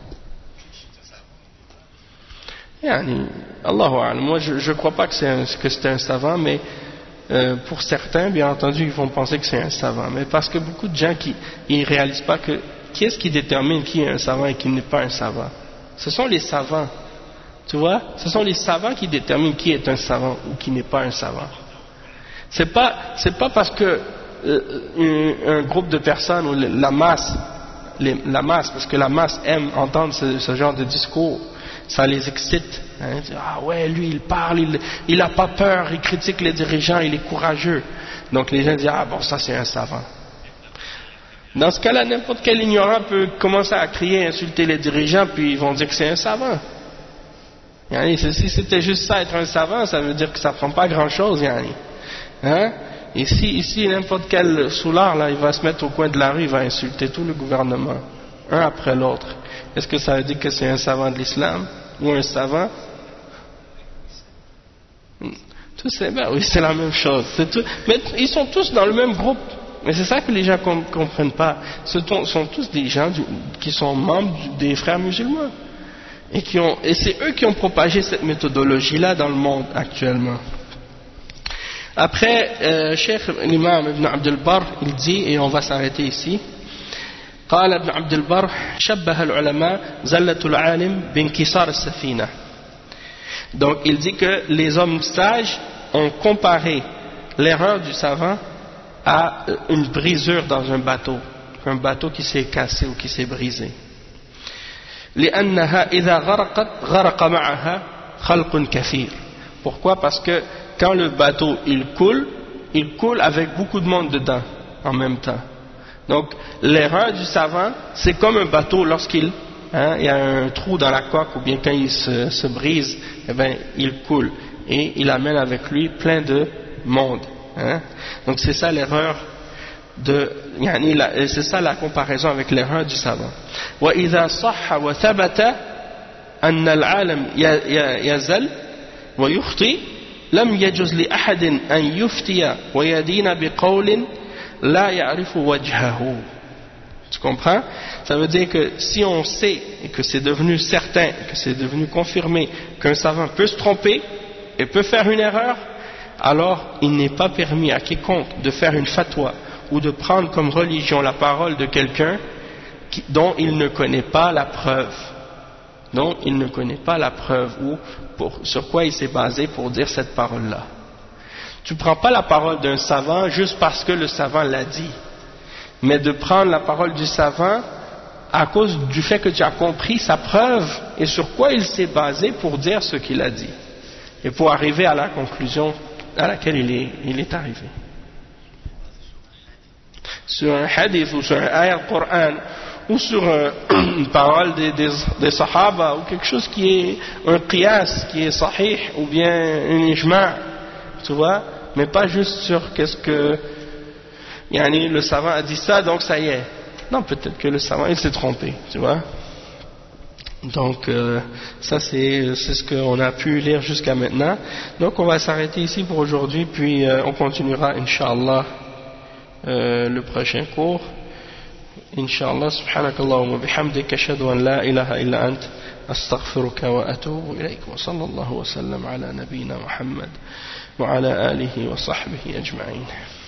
Yani, Allahu a'lam. Moi je ne crois pas que c'est un, que c'est un savant, mais euh, pour certains, bien entendu, ils vont penser que c'est un savant, mais parce que beaucoup de gens qui ne réalisent pas que qui est-ce qui détermine qui est un savant et qui n'est pas un savant. Ce sont les savants, tu vois, ce sont les savants qui déterminent qui est un savant ou qui n'est pas un savant. C'est pas, c'est pas parce que euh, un, un groupe de personnes ou la masse, les, la masse, parce que la masse aime entendre ce, ce genre de discours, ça les excite. Hein, ah ouais, lui il parle, il, il a pas peur, il critique les dirigeants, il est courageux. Donc les gens disent ah bon ça c'est un savant. Dans ce cas-là, n'importe quel ignorant peut commencer à crier, insulter les dirigeants, puis ils vont dire que c'est un savant. Yani, si c'était juste ça être un savant, ça veut dire que ça prend pas grand-chose. Yani. Hein? Ici, ici, n'importe quel soulard, là, il va se mettre au coin de la rue, il va insulter tout le gouvernement, un après l'autre. Est-ce que ça veut dire que c'est un savant de l'islam ou un savant? Tout c'est, ben oui, c'est la même chose. C'est tout, mais ils sont tous dans le même groupe. Mais c'est ça que les gens ne comprennent pas. Ce sont tous des gens du, qui sont membres des frères musulmans. Et, qui ont, et c'est eux qui ont propagé cette méthodologie-là dans le monde actuellement. Après, euh, Cheikh l'imam Ibn Abd al-Barr, il dit, et on va s'arrêter ici, قال ابن عبد البر شبه العلماء زلة العالم بانكسار السفينة. Donc il dit que les hommes sages ont comparé l'erreur du savant à une brisure dans un bateau, un bateau qui s'est cassé ou qui s'est brisé. لأنها إذا غرقت غرق معها khalqun kathir. Pourquoi? Parce que quand le bateau il coule, il coule avec beaucoup de monde dedans en même temps. Donc l'erreur du savant, c'est comme un bateau lorsqu'il hein, il y a un trou dans la coque ou bien quand il se, se brise, eh ben, il coule et il amène avec lui plein de monde. Hein. Donc c'est ça l'erreur de, c'est ça la comparaison avec l'erreur du savant. وإذا صح وثبت أن العالم يزل ويخطئ لم يجوز لأحد أن يفتي ويدين بقول لا يعرف وجهه. Tu comprends? Ça veut dire que si on sait et que c'est devenu certain, que c'est devenu confirmé qu'un savant peut se tromper et peut faire une erreur, alors il n'est pas permis à quiconque de faire une fatwa ou de prendre comme religion la parole de quelqu'un qui, dont il ne connaît pas la preuve, dont il ne connaît pas la preuve ou pour, sur quoi il s'est basé pour dire cette parole-là. Tu ne prends pas la parole d'un savant juste parce que le savant l'a dit, mais de prendre la parole du savant à cause du fait que tu as compris sa preuve et sur quoi il s'est basé pour dire ce qu'il a dit et pour arriver à la conclusion à laquelle il est, il est arrivé. Sur un hadith ou sur un ayat Coran ou sur euh, une parole des, des, des sahaba ou quelque chose qui est un qiyas, qui est sahih ou bien un ijma', tu vois, mais pas juste sur qu'est-ce que yani, le savant a dit ça, donc ça y est. Non, peut-être que le savant il s'est trompé, tu vois. Donc euh, ça c'est, c'est ce qu'on a pu lire jusqu'à maintenant. Donc on va s'arrêter ici pour aujourd'hui, puis euh, on continuera Inch'Allah euh, le prochain cours. Inch'Allah, subhanakallahumma bihamdik, ashhadu an la ilaha illa ant, astaghfiruka wa atubu ilayk, wa sallallahu wa sallam ala nabiyyina Muhammad wa ala alihi wa sahbihi ajma'in.